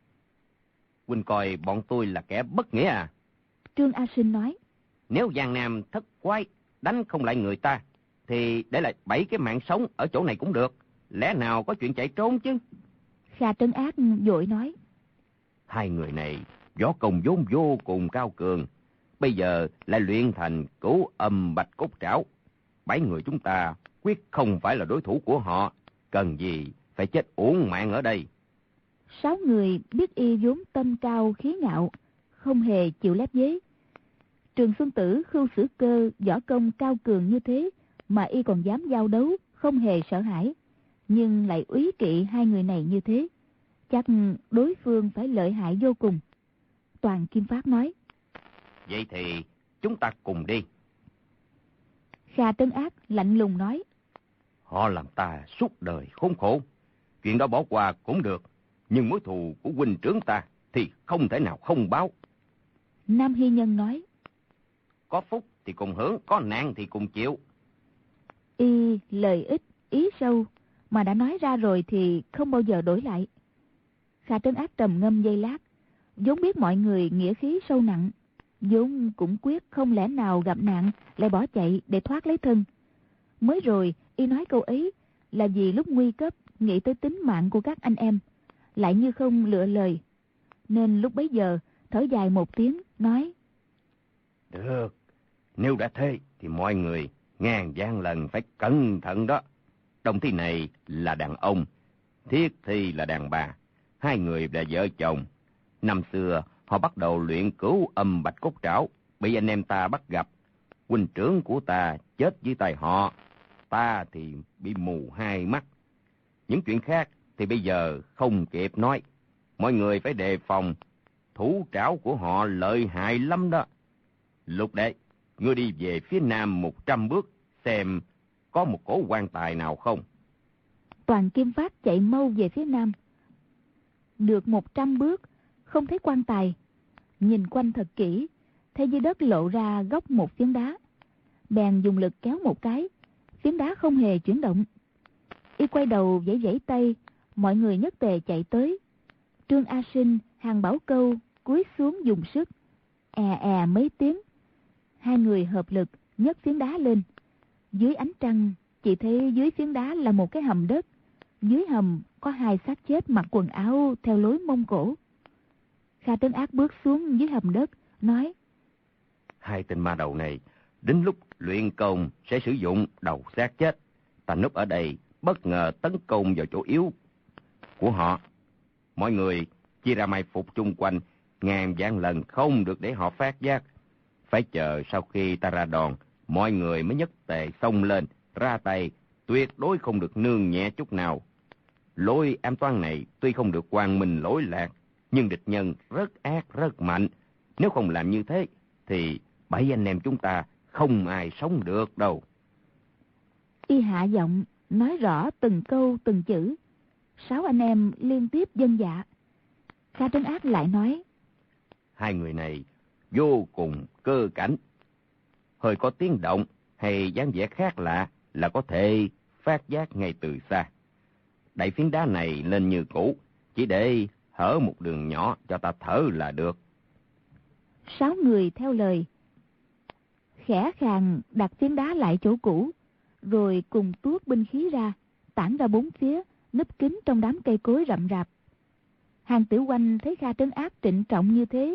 Huynh coi bọn tôi là kẻ bất nghĩa à? Trương A Sinh nói. Nếu Giang Nam thất quái đánh không lại người ta, thì để lại 7 cái mạng sống ở chỗ này cũng được. Lẽ nào có chuyện chạy trốn chứ? Kha Trấn Ác vội nói. 2 người này võ công vốn vô cùng cao cường, bây giờ lại luyện thành Cửu Âm Bạch Cốt Trảo. 7 người chúng ta quyết không phải là đối thủ của họ, cần gì phải chết uổng mạng ở đây. 6 người biết y vốn tâm cao khí ngạo, không hề chịu lép vế. Trường Xuân Tử, Khưu Sử Cơ võ công cao cường như thế mà y còn dám giao đấu, không hề sợ hãi, nhưng lại úy kỵ 2 người này như thế, chắc đối phương phải lợi hại vô cùng. Toàn Kim Phát nói. Vậy thì chúng ta cùng đi. Kha Trấn Ác lạnh lùng nói. Họ làm ta suốt đời khốn khổ, chuyện đó bỏ qua cũng được, nhưng mối thù của huynh trưởng ta thì không thể nào không báo. Nam Hy Nhân nói. Có phúc thì cùng hưởng, có nạn thì cùng chịu. Y lời ít, ý sâu, mà đã nói ra rồi thì không bao giờ đổi lại. Kha Trấn Ác trầm ngâm giây lát, vốn biết mọi người nghĩa khí sâu nặng, vốn cũng quyết không lẽ nào gặp nạn lại bỏ chạy để thoát lấy thân. Mới rồi y nói câu ấy là vì lúc nguy cấp nghĩ tới tính mạng của các anh em, lại như không lựa lời, nên lúc bấy giờ thở dài một tiếng nói. Được, nếu đã thế thì mọi người ngàn vạn lần phải cẩn thận đó. Đồng Thi này là đàn ông, Thiết Thi là đàn bà, hai người là vợ chồng. Năm xưa họ bắt đầu luyện cửu âm bạch cốt trảo, bị anh em ta bắt gặp. Huynh trưởng của ta chết dưới tay họ, ta thì bị mù hai mắt. Những chuyện khác thì bây giờ không kịp nói. Mọi người phải đề phòng, thủ trảo của họ lợi hại lắm đó. Lục đệ, ngươi đi về phía nam 100 bước, xem có một cổ quan tài nào không. Toàn Kim Phát chạy mau về phía nam. Được 100 bước, không thấy quan tài. Nhìn quanh thật kỹ, thấy dưới đất lộ ra góc một phiến đá. Bèn dùng lực kéo một cái, phiến đá không hề chuyển động. Y quay đầu vẫy vẫy tay, mọi người nhất tề chạy tới. Trương A Sinh, Hàn Bảo Câu cúi xuống dùng sức, mấy tiếng. Hai người hợp lực nhấc phiến đá lên. Dưới ánh trăng, chỉ thấy dưới phiến đá là một cái hầm đất. Dưới hầm có hai xác chết mặc quần áo theo lối Mông Cổ. Kha Trấn Ác bước xuống dưới hầm đất, nói: Hai tên ma đầu này, đến lúc luyện công sẽ sử dụng đầu xác chết. Ta núp ở đây, bất ngờ tấn công vào chỗ yếu của họ. Mọi người chia ra mai phục chung quanh, ngàn vạn lần không được để họ phát giác. Phải chờ sau khi ta ra đòn, mọi người mới nhất tề xông lên, ra tay, tuyệt đối không được nương nhẹ chút nào. Lối ám toán này tuy không được quang minh lỗi lạc, nhưng địch nhân rất ác, rất mạnh. Nếu không làm như thế, thì 7 anh em chúng ta không ai sống được đâu. Y hạ giọng, nói rõ từng câu từng chữ. 6 anh em liên tiếp vâng dạ. Kha Trấn Ác lại nói: Hai người này vô cùng cơ cảnh. Hơi có tiếng động hay dáng vẻ khác lạ là có thể phát giác ngay từ xa. Đẩy phiến đá này lên như cũ, chỉ để hở một đường nhỏ cho ta thở là được. 6 người theo lời, khẽ khàng đặt phiến đá lại chỗ cũ, rồi cùng tuốt binh khí ra, tản ra bốn phía, núp kín trong đám cây cối rậm rạp. Hàn Tiểu Oanh thấy Kha Trấn Ác trịnh trọng như thế,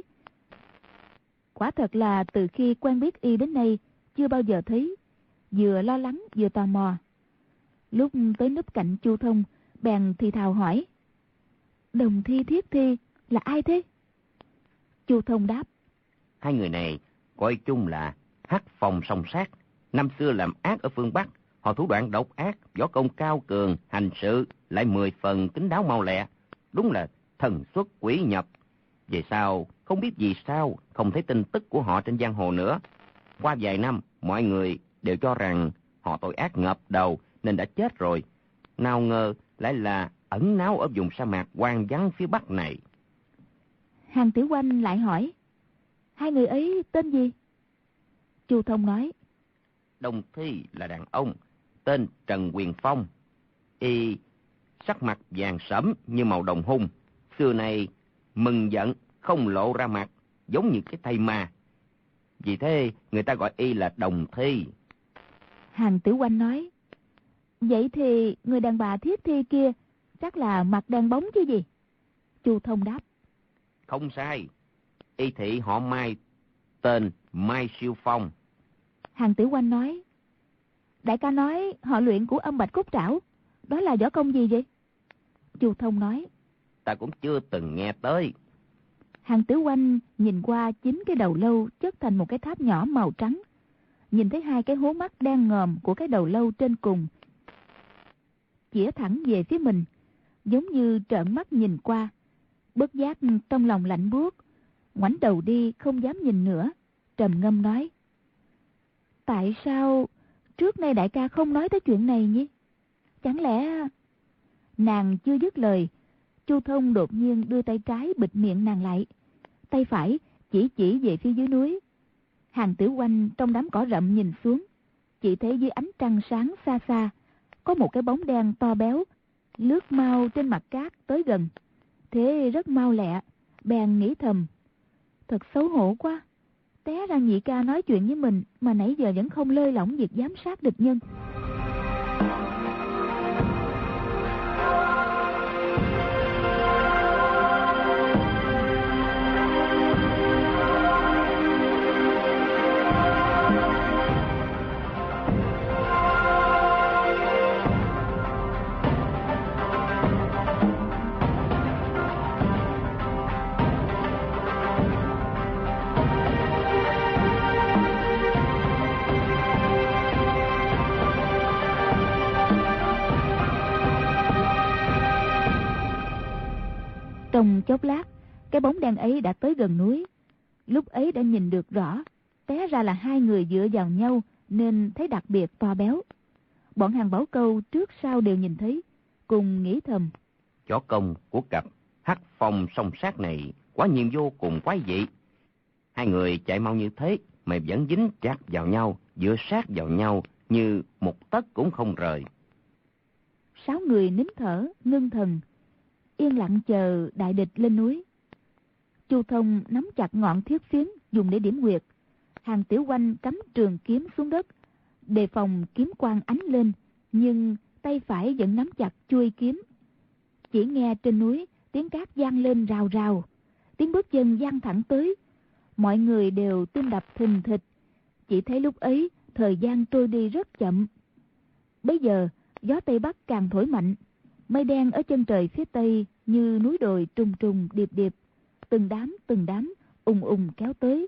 quả thật là từ khi quen biết y đến nay chưa bao giờ thấy, vừa lo lắng vừa tò mò. Lúc tới núp cạnh Chu Thông, bèn thì thào hỏi: Đồng Thi, Thiết Thi là ai thế? Chu Thông đáp: Hai người này coi chung là hắc phong song sát. Năm xưa làm ác ở phương Bắc, họ thủ đoạn độc ác, võ công cao cường, hành sự lại 10 phần kín đáo mau lẹ, đúng là thần xuất quỷ nhập. Về sau không biết vì sao không thấy tin tức của họ trên giang hồ nữa. Qua vài năm, mọi người đều cho rằng họ tội ác ngập đầu nên đã chết rồi. Nào ngờ lại là ẩn náu ở vùng sa mạc hoang vắng phía Bắc này. Hàn Tiểu Oanh lại hỏi: Hai người ấy tên gì? Chu Thông nói: Đồng Thi là đàn ông, tên Trần Quyền Phong. Y sắc mặt vàng sẫm như màu đồng hung, xưa này mừng giận không lộ ra mặt, giống như cái thây ma. Vì thế người ta gọi y là Đồng Thi. Hàn Tiểu Oanh nói: Vậy thì người đàn bà Thiết Thi kia chắc là mặt đen bóng chứ gì? Chu Thông đáp: Không sai, y thị họ Mai, tên Mai Siêu Phong. Hàn Tiểu Oanh nói: Đại ca nói họ luyện của âm bạch cốt trảo, đó là võ công gì vậy? Chu Thông nói: Ta cũng chưa từng nghe tới. Hàn Tiểu Oanh nhìn qua 9 cái đầu lâu chất thành một cái tháp nhỏ màu trắng, nhìn thấy 2 cái hố mắt đen ngòm của cái đầu lâu trên cùng chĩa thẳng về phía mình, giống như trợn mắt nhìn qua. Bất giác trong lòng lạnh buốt, ngoảnh đầu đi không dám nhìn nữa, trầm ngâm nói: Tại sao trước nay đại ca không nói tới chuyện này nhỉ? Chẳng lẽ... Nàng chưa dứt lời, Chu Thông đột nhiên đưa tay trái bịt miệng nàng lại, tay phải chỉ về phía dưới núi. Hàn Tiểu Oanh trong đám cỏ rậm nhìn xuống, chỉ thấy dưới ánh trăng sáng xa xa có một cái bóng đen to béo lướt mau trên mặt cát tới gần. Thế rất mau lẹ, bèn nghĩ thầm: Thật xấu hổ quá, té ra nhị ca nói chuyện với mình mà nãy giờ vẫn không lơi lỏng việc giám sát địch nhân. Trong chốc lát, cái bóng đen ấy đã tới gần núi. Lúc ấy đã nhìn được rõ, té ra là hai người dựa vào nhau nên thấy đặc biệt to béo. Bọn Hàng Bảo Câu trước sau đều nhìn thấy, cùng nghĩ thầm: Võ công của cặp Hắc Phong song sát này quả nhiên vô cùng quái dị. Hai người chạy mau như thế mà vẫn dính chặt vào nhau, dựa sát vào nhau như một tấc cũng không rời. 6 người nín thở, ngưng thần, yên lặng chờ đại địch lên núi. Chu Thông nắm chặt ngọn thiết phiến dùng để điểm huyệt. Hàng Tiểu Oanh cắm trường kiếm xuống đất, đề phòng kiếm quang ánh lên, nhưng tay phải vẫn nắm chặt chuôi kiếm. Chỉ nghe trên núi tiếng cát vang lên rào rào, tiếng bước chân vang thẳng tới. Mọi người đều tim đập thình thịch. Chỉ thấy lúc ấy thời gian trôi đi rất chậm. Bây giờ gió tây bắc càng thổi mạnh, mây đen ở chân trời phía tây như núi đồi trùng trùng điệp điệp, từng đám ùng ùng kéo tới.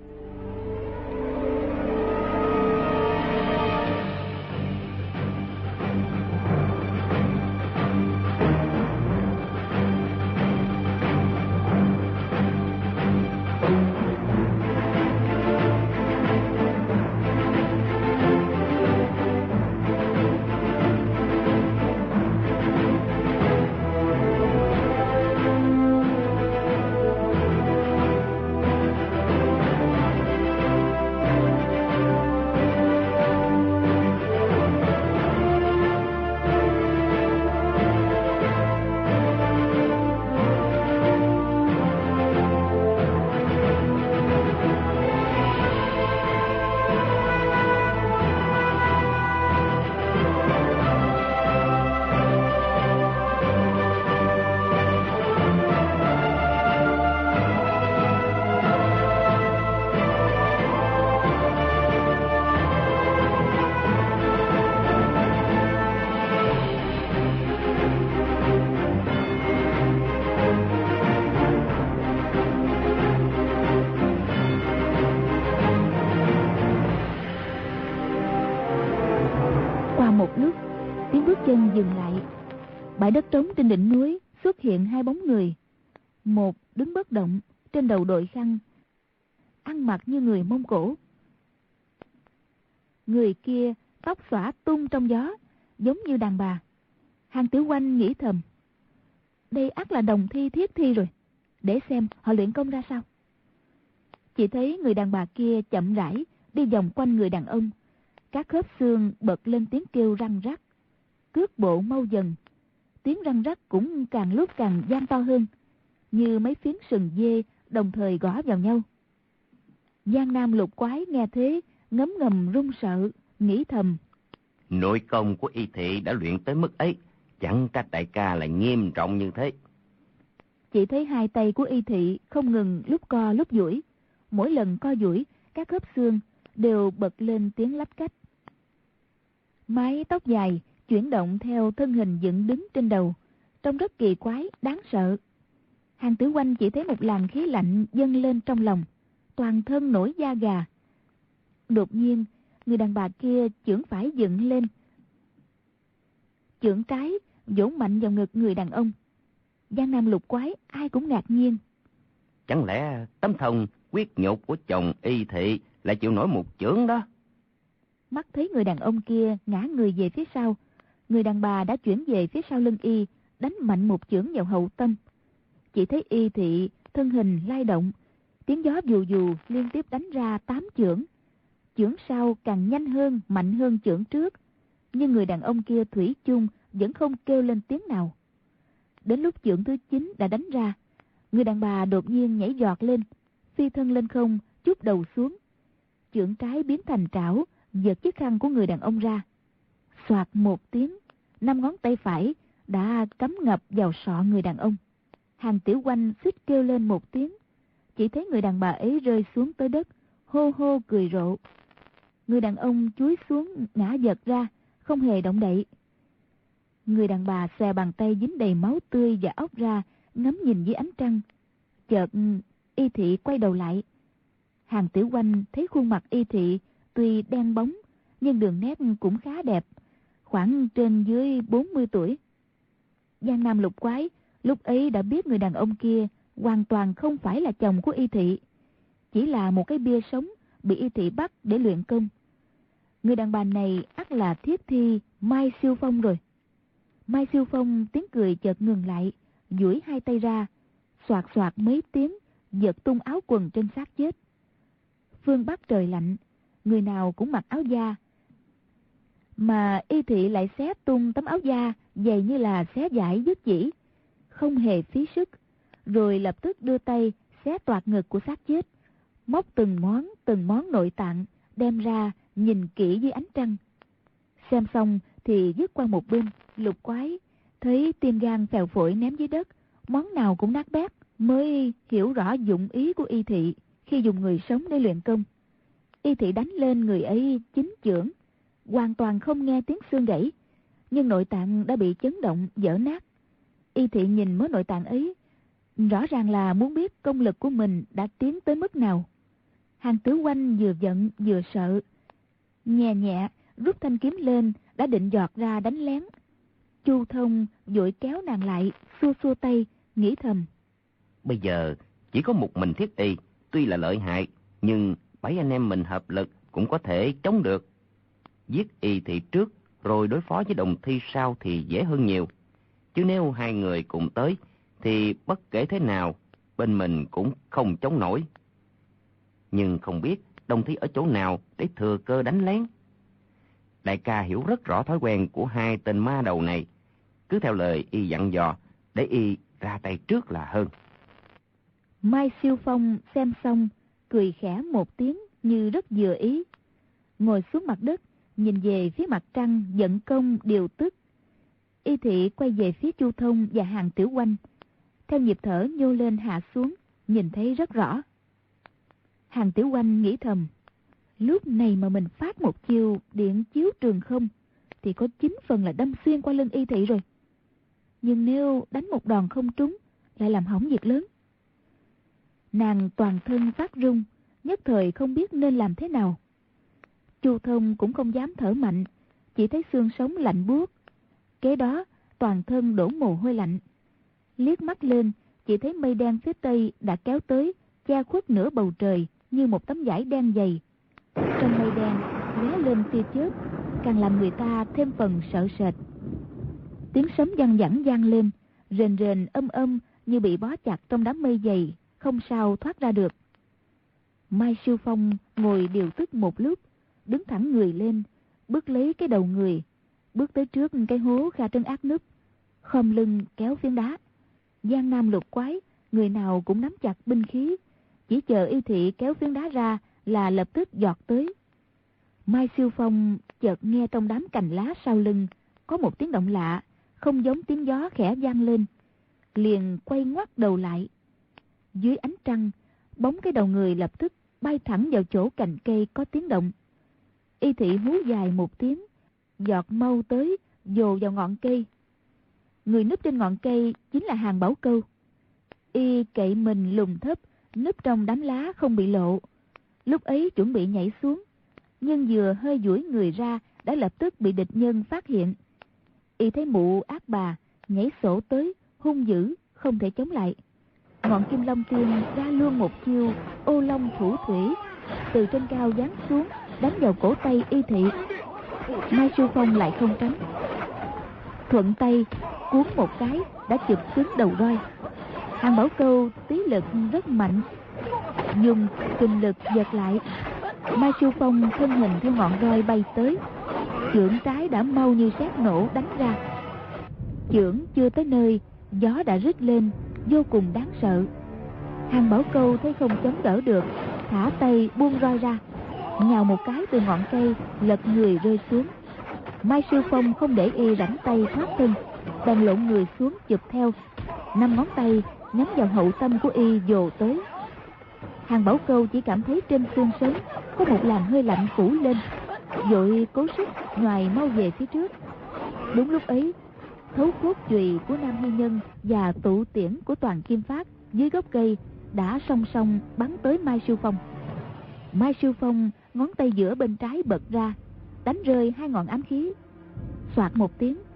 Chân dừng lại, bãi đất trống trên đỉnh núi xuất hiện hai bóng người. Một đứng bất động, trên đầu đội khăn, ăn mặc như người Mông Cổ. Người kia tóc xõa tung trong gió, giống như đàn bà. Hàng Tiểu Oanh nghĩ thầm: đây ắt là đồng thi thiết thi rồi, để xem họ luyện công ra sao. Chỉ thấy người đàn bà kia chậm rãi đi vòng quanh người đàn ông, các khớp xương bật lên tiếng kêu răng rắc. Cước bộ mau dần, tiếng răng rắc cũng càng lúc càng vang to hơn, như mấy phiến sừng dê đồng thời gõ vào nhau. Giang Nam Lục Quái nghe thế ngấm ngầm run sợ, nghĩ thầm: nội công của Y Thị đã luyện tới mức ấy, chẳng trách đại ca lại nghiêm trọng như thế. Chỉ thấy hai tay của Y Thị không ngừng lúc co lúc duỗi, mỗi lần co duỗi các khớp xương đều bật lên tiếng lách cách. Mái tóc dài chuyển động theo thân hình dựng đứng trên đầu, trông rất kỳ quái, đáng sợ. Hàng Tử Oanh chỉ thấy một làn khí lạnh dâng lên trong lòng, toàn thân nổi da gà. Đột nhiên, người đàn bà kia chưởng phải dựng lên, chưởng trái vỗ mạnh vào ngực người đàn ông. Giang Nam Lục Quái ai cũng ngạc nhiên. Chẳng lẽ tấm thân quyết nhục của chồng Y Thị lại chịu nổi một chưởng đó? Mắt thấy người đàn ông kia ngã người về phía sau, người đàn bà đã chuyển về phía sau lưng y, đánh mạnh một chưởng vào hậu tâm. Chỉ thấy Y Thị thân hình lay động, tiếng gió vù vù liên tiếp đánh ra 8 chưởng. Chưởng sau càng nhanh hơn, mạnh hơn chưởng trước, nhưng người đàn ông kia thủy chung vẫn không kêu lên tiếng nào. Đến lúc chưởng thứ 9 đã đánh ra, người đàn bà đột nhiên nhảy giọt lên, phi thân lên không, chút đầu xuống. Chưởng trái biến thành trảo, giật chiếc khăn của người đàn ông ra. Xoạt một tiếng, 5 ngón tay phải đã cắm ngập vào sọ người đàn ông. Hàng Tiểu Oanh suýt kêu lên một tiếng, chỉ thấy người đàn bà ấy rơi xuống tới đất, hô hô cười rộ. Người đàn ông chúi xuống ngã giật ra, không hề động đậy. Người đàn bà xòe bàn tay dính đầy máu tươi và óc ra, ngắm nhìn dưới ánh trăng. Chợt Y Thị quay đầu lại. Hàng Tiểu Oanh thấy khuôn mặt Y Thị tuy đen bóng, nhưng đường nét cũng khá đẹp, khoảng trên dưới 40 tuổi. Giang Nam Lục Quái Lúc ấy đã biết người đàn ông kia hoàn toàn không phải là chồng của Y Thị, chỉ là một cái bia sống bị Y Thị bắt để luyện công. Người đàn bà này ắt là thiếp thi Mai Siêu Phong rồi. Mai Siêu Phong tiếng cười chợt ngừng lại, duỗi hai tay ra, xoạt xoạt mấy tiếng, giật tung áo quần trên xác chết. Phương Bắc trời lạnh, người nào cũng mặc áo da, mà Y Thị lại xé tung tấm áo da dày như là xé vải đứt chỉ, không hề phí sức, rồi lập tức đưa tay xé toạc ngực của xác chết, móc từng món nội tạng đem ra nhìn kỹ dưới ánh trăng. Xem xong thì dứt qua một bên, Lục Quái thấy tim gan phèo phổi ném dưới đất, món nào cũng nát bét, mới hiểu rõ dụng ý của Y Thị khi dùng người sống để luyện công. Y Thị đánh lên người ấy 9 chưởng, hoàn toàn không nghe tiếng xương gãy, nhưng nội tạng đã bị chấn động vỡ nát. Y Thị nhìn mớ nội tạng ấy, rõ ràng là muốn biết công lực của mình đã tiến tới mức nào. Hàng Tiểu Oanh vừa giận vừa sợ, nhẹ nhẹ rút thanh kiếm lên, đã định giọt ra đánh lén. Chu Thông vội kéo nàng lại, xua xua tay, nghĩ thầm: Bây giờ chỉ có một mình Thiết Y, tuy là lợi hại, nhưng 7 anh em mình hợp lực cũng có thể chống được. Giết Y Thị trước, rồi đối phó với Đồng Thi sau thì dễ hơn nhiều. Chứ nếu hai người cùng tới, thì bất kể thế nào, bên mình cũng không chống nổi. Nhưng không biết Đồng Thi ở chỗ nào để thừa cơ đánh lén. Đại ca hiểu rất rõ thói quen của hai tên ma đầu này, cứ theo lời y dặn dò, để y ra tay trước là hơn. Mai Siêu Phong xem xong, cười khẽ một tiếng như rất vừa ý, ngồi xuống mặt đất, nhìn về phía mặt trăng vận công điều tức. Y Thị quay về phía Chu Thông và Hàng Tiểu Oanh, theo nhịp thở nhô lên hạ xuống, nhìn thấy rất rõ. Hàng Tiểu Oanh nghĩ thầm: lúc này mà mình phát một chiêu điện chiếu trường không thì có 9 phần là đâm xuyên qua lưng Y Thị rồi. Nhưng nếu đánh một đòn không trúng, lại làm hỏng việc lớn. Nàng toàn thân phát run, nhất thời không biết nên làm thế nào. Chu Thông cũng không dám thở mạnh, chỉ thấy xương sống lạnh buốt, kế đó toàn thân đổ mồ hôi lạnh. Liếc mắt lên, chỉ thấy mây đen phía tây đã kéo tới, che khuất nửa bầu trời như một tấm vải đen dày. Trong mây đen lóe lên tia chớp, càng làm người ta thêm phần sợ sệt. Tiếng sấm văng vẳng vang lên, rền rền âm như bị bó chặt trong đám mây dày, không sao thoát ra được. Mai Siêu Phong ngồi điều tức một lúc, đứng thẳng người lên, bước lấy cái đầu người, bước tới trước cái hố Kha Trân Ác núp, khom lưng kéo phiến đá. Giang Nam Lục Quái, người nào cũng nắm chặt binh khí, chỉ chờ Y Thị kéo phiến đá ra là lập tức giọt tới. Mai Siêu Phong chợt nghe trong đám cành lá sau lưng có một tiếng động lạ, không giống tiếng gió khẽ vang lên, liền quay ngoắt đầu lại. Dưới ánh trăng, bóng cái đầu người lập tức bay thẳng vào chỗ cành cây có tiếng động. Y Thị hú dài một tiếng, giọt mau tới, vồ vào ngọn cây. Người núp trên ngọn cây chính là Hàng Bảo Câu. Y cậy mình lùn thấp, núp trong đám lá không bị lộ. Lúc ấy chuẩn bị nhảy xuống, nhưng vừa hơi duỗi người ra đã lập tức bị địch nhân phát hiện. Y thấy mụ ác bà nhảy sổ tới, hung dữ, không thể chống lại. Ngọn Kim Long Tiên ra luôn một chiêu ô long thủ thủy, từ trên cao giáng xuống, đánh vào cổ tay Y Thị. Mai Siêu Phong lại không tránh, thuận tay cuốn một cái đã chụp xuống đầu roi. Hàng Bảo Câu tí lực rất mạnh, dùng kình lực giật lại. Mai Siêu Phong thân hình theo ngọn roi bay tới, chưởng trái đã mau như sét nổ đánh ra. Chưởng chưa tới nơi, gió đã rít lên, vô cùng đáng sợ. Hàng Bảo Câu thấy không chống đỡ được, thả tay buông roi ra, nhào một cái từ ngọn cây, lật người rơi xuống. Mai Siêu Phong không để Y rảnh tay thoát thân, bèn lộn người xuống chụp theo, 5 ngón tay nhắm vào hậu tâm của Y vồ tới. Hàng Bảo Câu chỉ cảm thấy trên xương sống có một làn hơi lạnh phủ lên, vội cố sức nhoài mau về phía trước. Đúng lúc ấy, thấu cốt chùy của Nam Hy Nhân và tụ tiễn của Toàn Kim Phát dưới gốc cây đã song song bắn tới Mai Siêu Phong. Mai Siêu Phong ngón tay giữa bên trái bật ra, đánh rơi 2 ngọn ám khí. Soạt một tiếng,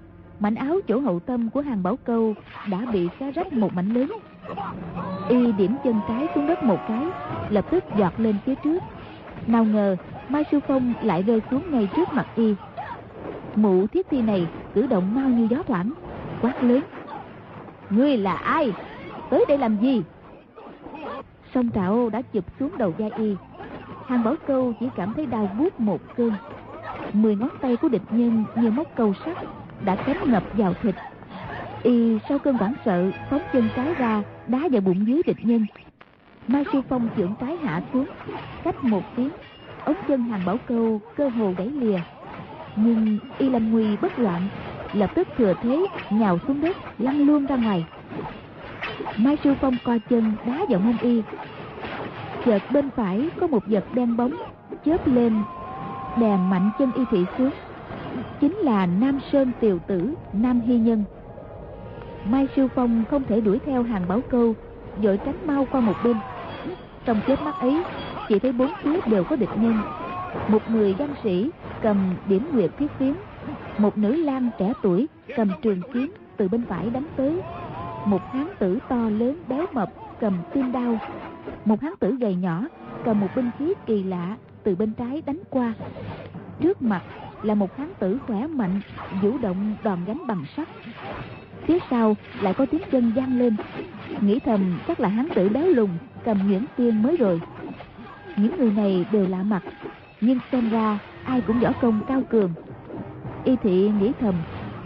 mảnh áo chỗ hậu tâm của Hàn Bảo Câu đã bị xé rách một mảnh lớn. Y điểm chân trái xuống đất một cái, lập tức giọt lên phía trước. Nào ngờ Mai Sư Phong lại rơi xuống ngay trước mặt Y. Mụ thiết thi này cử động mau như gió thoảng, quát lớn: "Ngươi là ai? Tới đây làm gì?" Song trảo đã chụp xuống đầu vai Y. Hàn Bảo Câu chỉ cảm thấy đau buốt một cơn. 10 ngón tay của địch nhân như móc câu sắt đã cắm ngập vào thịt. Y sau cơn hoảng sợ phóng chân trái ra đá vào bụng dưới địch nhân. Mai Sư Phong chưởng trái hạ xuống, cách một tiếng, ống chân Hàn Bảo Câu cơ hồ gãy lìa. Nhưng Y lâm nguy bất loạn, lập tức thừa thế nhào xuống đất, lăn luôn ra ngoài. Mai Sư Phong co chân đá vào mông Y. Chợt bên phải có một vật đen bóng chớp lên, đè mạnh chân Y Thị xuống. Chính là Nam Sơn Tiều Tử Nam Hy Nhân. Mai Sư Phong không thể đuổi theo Hàn Bảo Câu, vội tránh mau qua một bên. Trong chớp mắt ấy, chỉ thấy bốn phía đều có địch nhân. Một người văn sĩ cầm điểm nguyệt thiết phiến, một nữ lang trẻ tuổi cầm trường kiếm từ bên phải đánh tới, một hán tử to lớn béo mập cầm tiên đao, một hán tử gầy nhỏ cầm một binh khí kỳ lạ từ bên trái đánh qua. Trước mặt là một hán tử khỏe mạnh vũ động đòn gánh bằng sắt. Phía sau lại có tiếng chân vang lên, nghĩ thầm chắc là hán tử béo lùn cầm nhuyễn tiên mới rồi. Những người này đều lạ mặt, nhưng xem ra ai cũng võ công cao cường. Y Thị nghĩ thầm,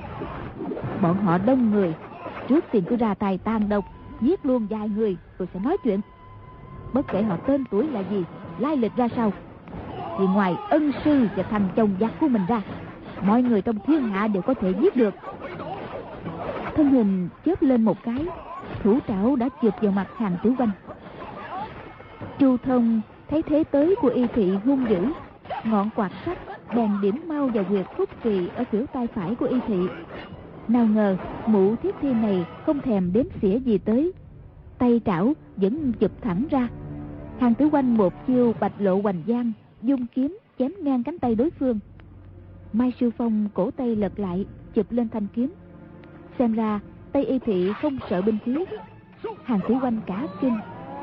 bọn họ đông người, trước tiên cứ ra tay tàn độc, giết luôn vài người rồi sẽ nói chuyện. Bất kể họ tên tuổi là gì, lai lịch ra sao, thì ngoài ân sư và thằng chồng giặc của mình ra, mọi người trong thiên hạ đều có thể giết được. Thân hình chớp lên một cái, thủ trảo đã chụp vào mặt Hàn Tiểu Quanh. Chu Thông thấy thế tới của Y Thị hung dữ, ngọn quạt sắt bèn điểm mau vào huyệt khúc trì ở khuỷu tay phải của Y Thị. Nào ngờ mụ thiết thi này không thèm đếm xỉa gì tới, tay trảo vẫn chụp thẳng ra. Hàn Tiểu Quanh một chiêu Bạch Lộ Hoành Giang, dung kiếm chém ngang cánh tay đối phương. Mai Sư Phong cổ tay lật lại, chụp lên thanh kiếm. Xem ra tay Y Thị không sợ binh khí. Hàn Tiểu Quanh cả kinh,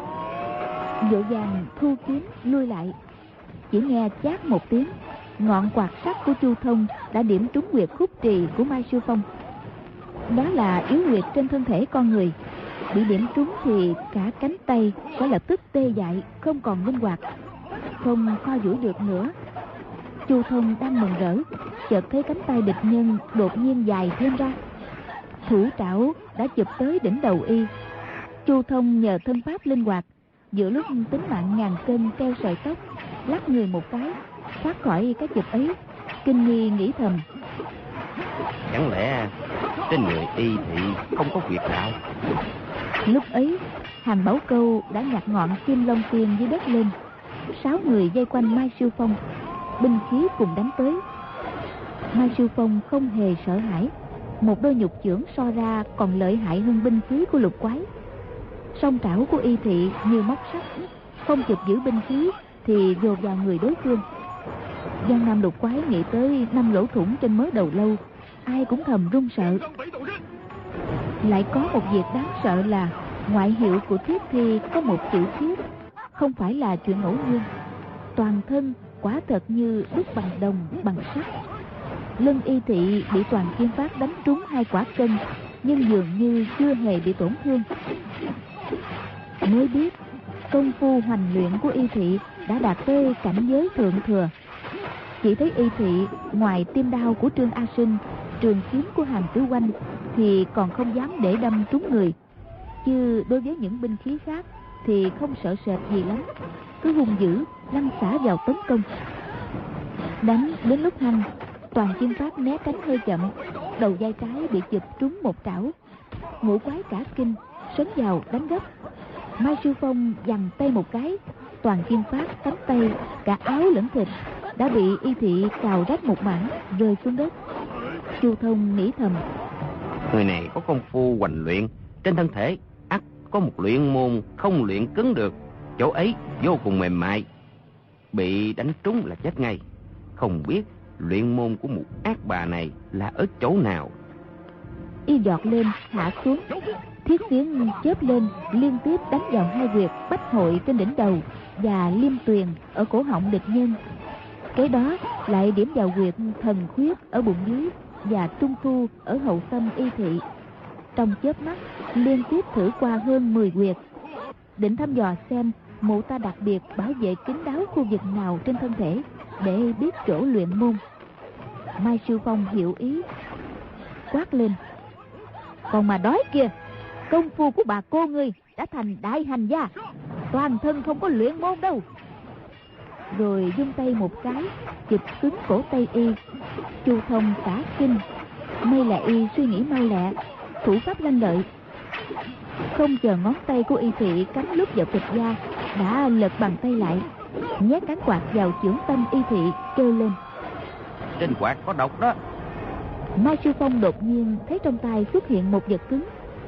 vội vàng thu kiếm lui lại. Chỉ nghe chát một tiếng, ngọn quạt sắt của Chu Thông đã điểm trúng huyệt khúc trì của Mai Sư Phong. Đó là yếu huyệt trên thân thể con người, bị điểm trúng thì cả cánh tay sẽ lập tức tê dại, không còn linh hoạt, không co duỗi được nữa. Chu Thông đang mừng rỡ, chợt thấy cánh tay địch nhân đột nhiên dài thêm ra. Thủ trảo đã chụp tới đỉnh đầu Y. Chu Thông nhờ thân pháp linh hoạt, giữa lúc tính mạng ngàn cân treo sợi tóc, lắc người một cái thoát khỏi cái chụp ấy. Kinh nghi nghĩ thầm, chẳng lẽ trên người Y Thị không có việc nào? Lúc ấy Hàn Bảo Câu đã nhặt ngọn Kim Long Tiên dưới đất lên. 6 người vây quanh Mai Sư Phong, binh khí cùng đánh tới. Mai Sư Phong không hề sợ hãi, một đôi nhục chưởng so ra còn lợi hại hơn binh khí của lục quái. Song trảo của Y Thị như móc sắt, không chụp giữ binh khí thì vồ vào người đối phương. Giang Nam lục quái nghĩ tới 5 lỗ thủng trên mớ đầu lâu, ai cũng thầm run sợ. Lại có một việc đáng sợ là ngoại hiệu của thiết thi có một chữ thiết, không phải là chuyện ngẫu nhiên. Toàn thân quả thật như đúc bằng đồng bằng sắt. Lưng Y Thị bị Toàn Kim Phát đánh trúng 2 quả cân, nhưng dường như chưa hề bị tổn thương. Mới biết công phu hoành luyện của Y Thị đã đạt tới cảnh giới thượng thừa. Chỉ thấy Y Thị ngoài tiêm đao của Trương A Sinh, trường kiếm của Hàn Tiểu Quanh thì còn không dám để đâm trúng người, chứ đối với những binh khí khác thì không sợ sệt gì lắm, cứ hung dữ lăn xả vào tấn công. Đánh đến lúc hăng, Toàn Kim Phát né tránh hơi chậm, đầu vai trái bị chụp trúng một trảo. Ngũ quái cả kinh, sấn vào đánh gấp. Mai Sư Phong giằng tay một cái, Toàn Kim Phát cánh tay, cả áo lẫn thịt đã bị Y Thị cào rách một mảng, rơi xuống đất. Chu Thông nghĩ thầm, người này có công phu hoành luyện, trên thân thể ắt có một luyện môn không luyện cứng được, chỗ ấy vô cùng mềm mại, bị đánh trúng là chết ngay. Không biết luyện môn của một ác bà này là ở chỗ nào. y giọt lên hạ xuống. Thiết xiên chớp lên liên tiếp đánh vào hai huyệt bách hội trên đỉnh đầu và liêm tuyền ở cổ họng địch nhân. Kế đó lại điểm vào huyệt thần khuyết ở bụng dưới và trung phu ở hậu tâm y thị. Trong chớp mắt liên tiếp thử qua hơn 10 huyệt, định thăm dò xem mụ ta đặc biệt bảo vệ kín đáo khu vực nào trên thân thể để biết chỗ luyện môn. Mai Sư Phong hiểu ý, quát lên: "Còn mà đói kìa, công phu của bà cô ngươi đã thành đại hành gia, toàn thân không có luyện môn đâu." Rồi vung tay một cái chụp cứng cổ tay y. Chu Thông cả kinh, may là y suy nghĩ mau lẹ, thủ pháp lanh lợi. Không chờ ngón tay của y thị cắm lúc vào thịt da, đã lật bàn tay lại, nhét cán quạt vào chưởng tâm y thị, kêu lên: "Trên quạt có độc đó." Mai Sư Phong đột nhiên thấy trong tay xuất hiện một vật cứng.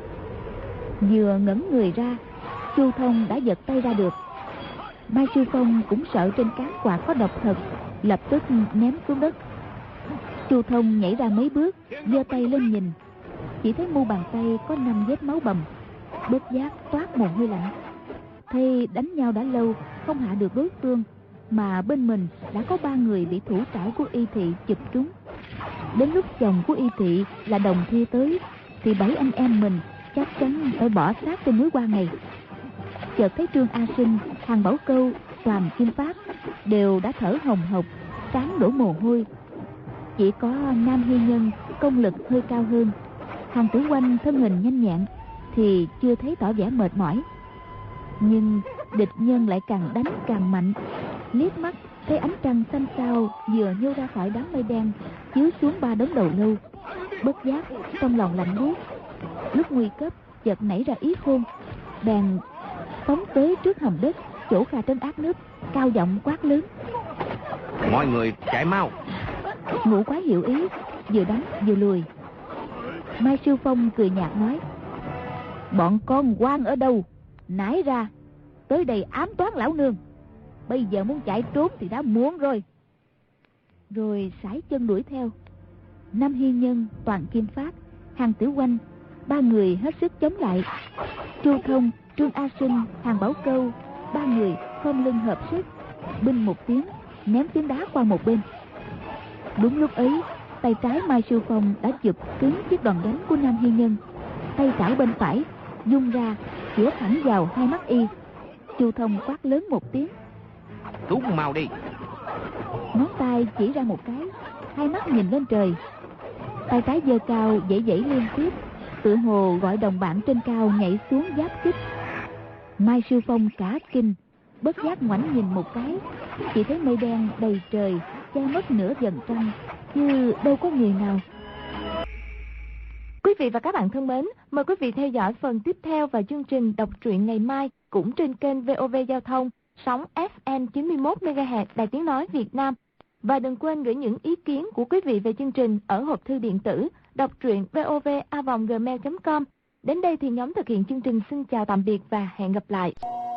Vừa ngẩng người ra, Chu Thông đã giật tay ra được. Mai Sư Phong cũng sợ trên cán quạt có độc thật, lập tức ném xuống đất. Chu Thông nhảy ra mấy bước, giơ tay lên nhìn, chỉ thấy mu bàn tay có 5 vết máu bầm. Bất giác toát mồ hôi lạnh. Thấy đánh nhau đã lâu không hạ được đối phương, mà bên mình đã có 3 người bị thủ trảo của y thị chụp trúng. Đến lúc chồng của y thị là Đồng Thi tới, thì 7 anh em mình chắc chắn phải bỏ xác trên núi Qua Ngày. Chợt thấy Trương A Sinh, Hàng Bảo Câu, Toàn Kim Phát đều đã thở hồng hộc, trán đổ mồ hôi. Chỉ có Nam Hy Nhân công lực hơi cao hơn, Hàng Tử Oanh thân hình nhanh nhẹn thì chưa thấy tỏ vẻ mệt mỏi. Nhưng địch nhân lại càng đánh càng mạnh. Liếc mắt thấy ánh trăng xanh xao vừa nhô ra khỏi đám mây đen chiếu xuống 3 đống đầu lâu. Bất giác trong lòng lạnh buốt. Lúc nguy cấp chợt nảy ra ý khôn, bèn phóng tới trước hầm đất chỗ Kha Trấn Ác núp, cao giọng quát lớn: "Mọi người chạy mau!" Ngũ Quái hiểu ý, vừa đánh vừa lùi. Mai Sư Phong cười nhạt nói: "Bọn con quan ở đâu? Nãy ra tới đây ám toán lão nương, bây giờ muốn chạy trốn thì đã muộn rồi." Rồi sải chân đuổi theo. Nam Hy Nhân, Toàn Kim Phát, Hàng Tử Oanh 3 người hết sức chống lại. Chu Thông, Trương A Sinh, Hàng Bảo Câu 3 người khom lưng hợp sức, binh một tiếng ném phiến đá qua một bên. Đúng lúc ấy, tay trái Mai Sư Phong đã chụp cứng chiếc đòn đánh của Nam Hy Nhân. Tay trái bên phải dung ra chĩa thẳng vào hai mắt y. Chu Thông quát lớn một tiếng: "Đúng mau đi!" Ngón tay chỉ ra một cái, hai mắt nhìn lên trời. Tay trái giơ cao vẫy vẫy liên tiếp, tựa hồ gọi đồng bạn trên cao nhảy xuống giáp kích. Mai Sư Phong cả kinh, bất giác ngoảnh nhìn một cái, chỉ thấy mây đen đầy trời che mất nửa vầng trăng, chứ đâu có người nào. Quý vị và các bạn thân mến, mời quý vị theo dõi phần tiếp theo vào chương trình đọc truyện ngày mai cũng trên kênh VOV Giao thông, sóng FM 91 MHz Đài Tiếng nói Việt Nam. Và đừng quên gửi những ý kiến của quý vị về chương trình ở hộp thư điện tử đọc truyện vov@gmail.com. Đến đây thì nhóm thực hiện chương trình xin chào tạm biệt và hẹn gặp lại.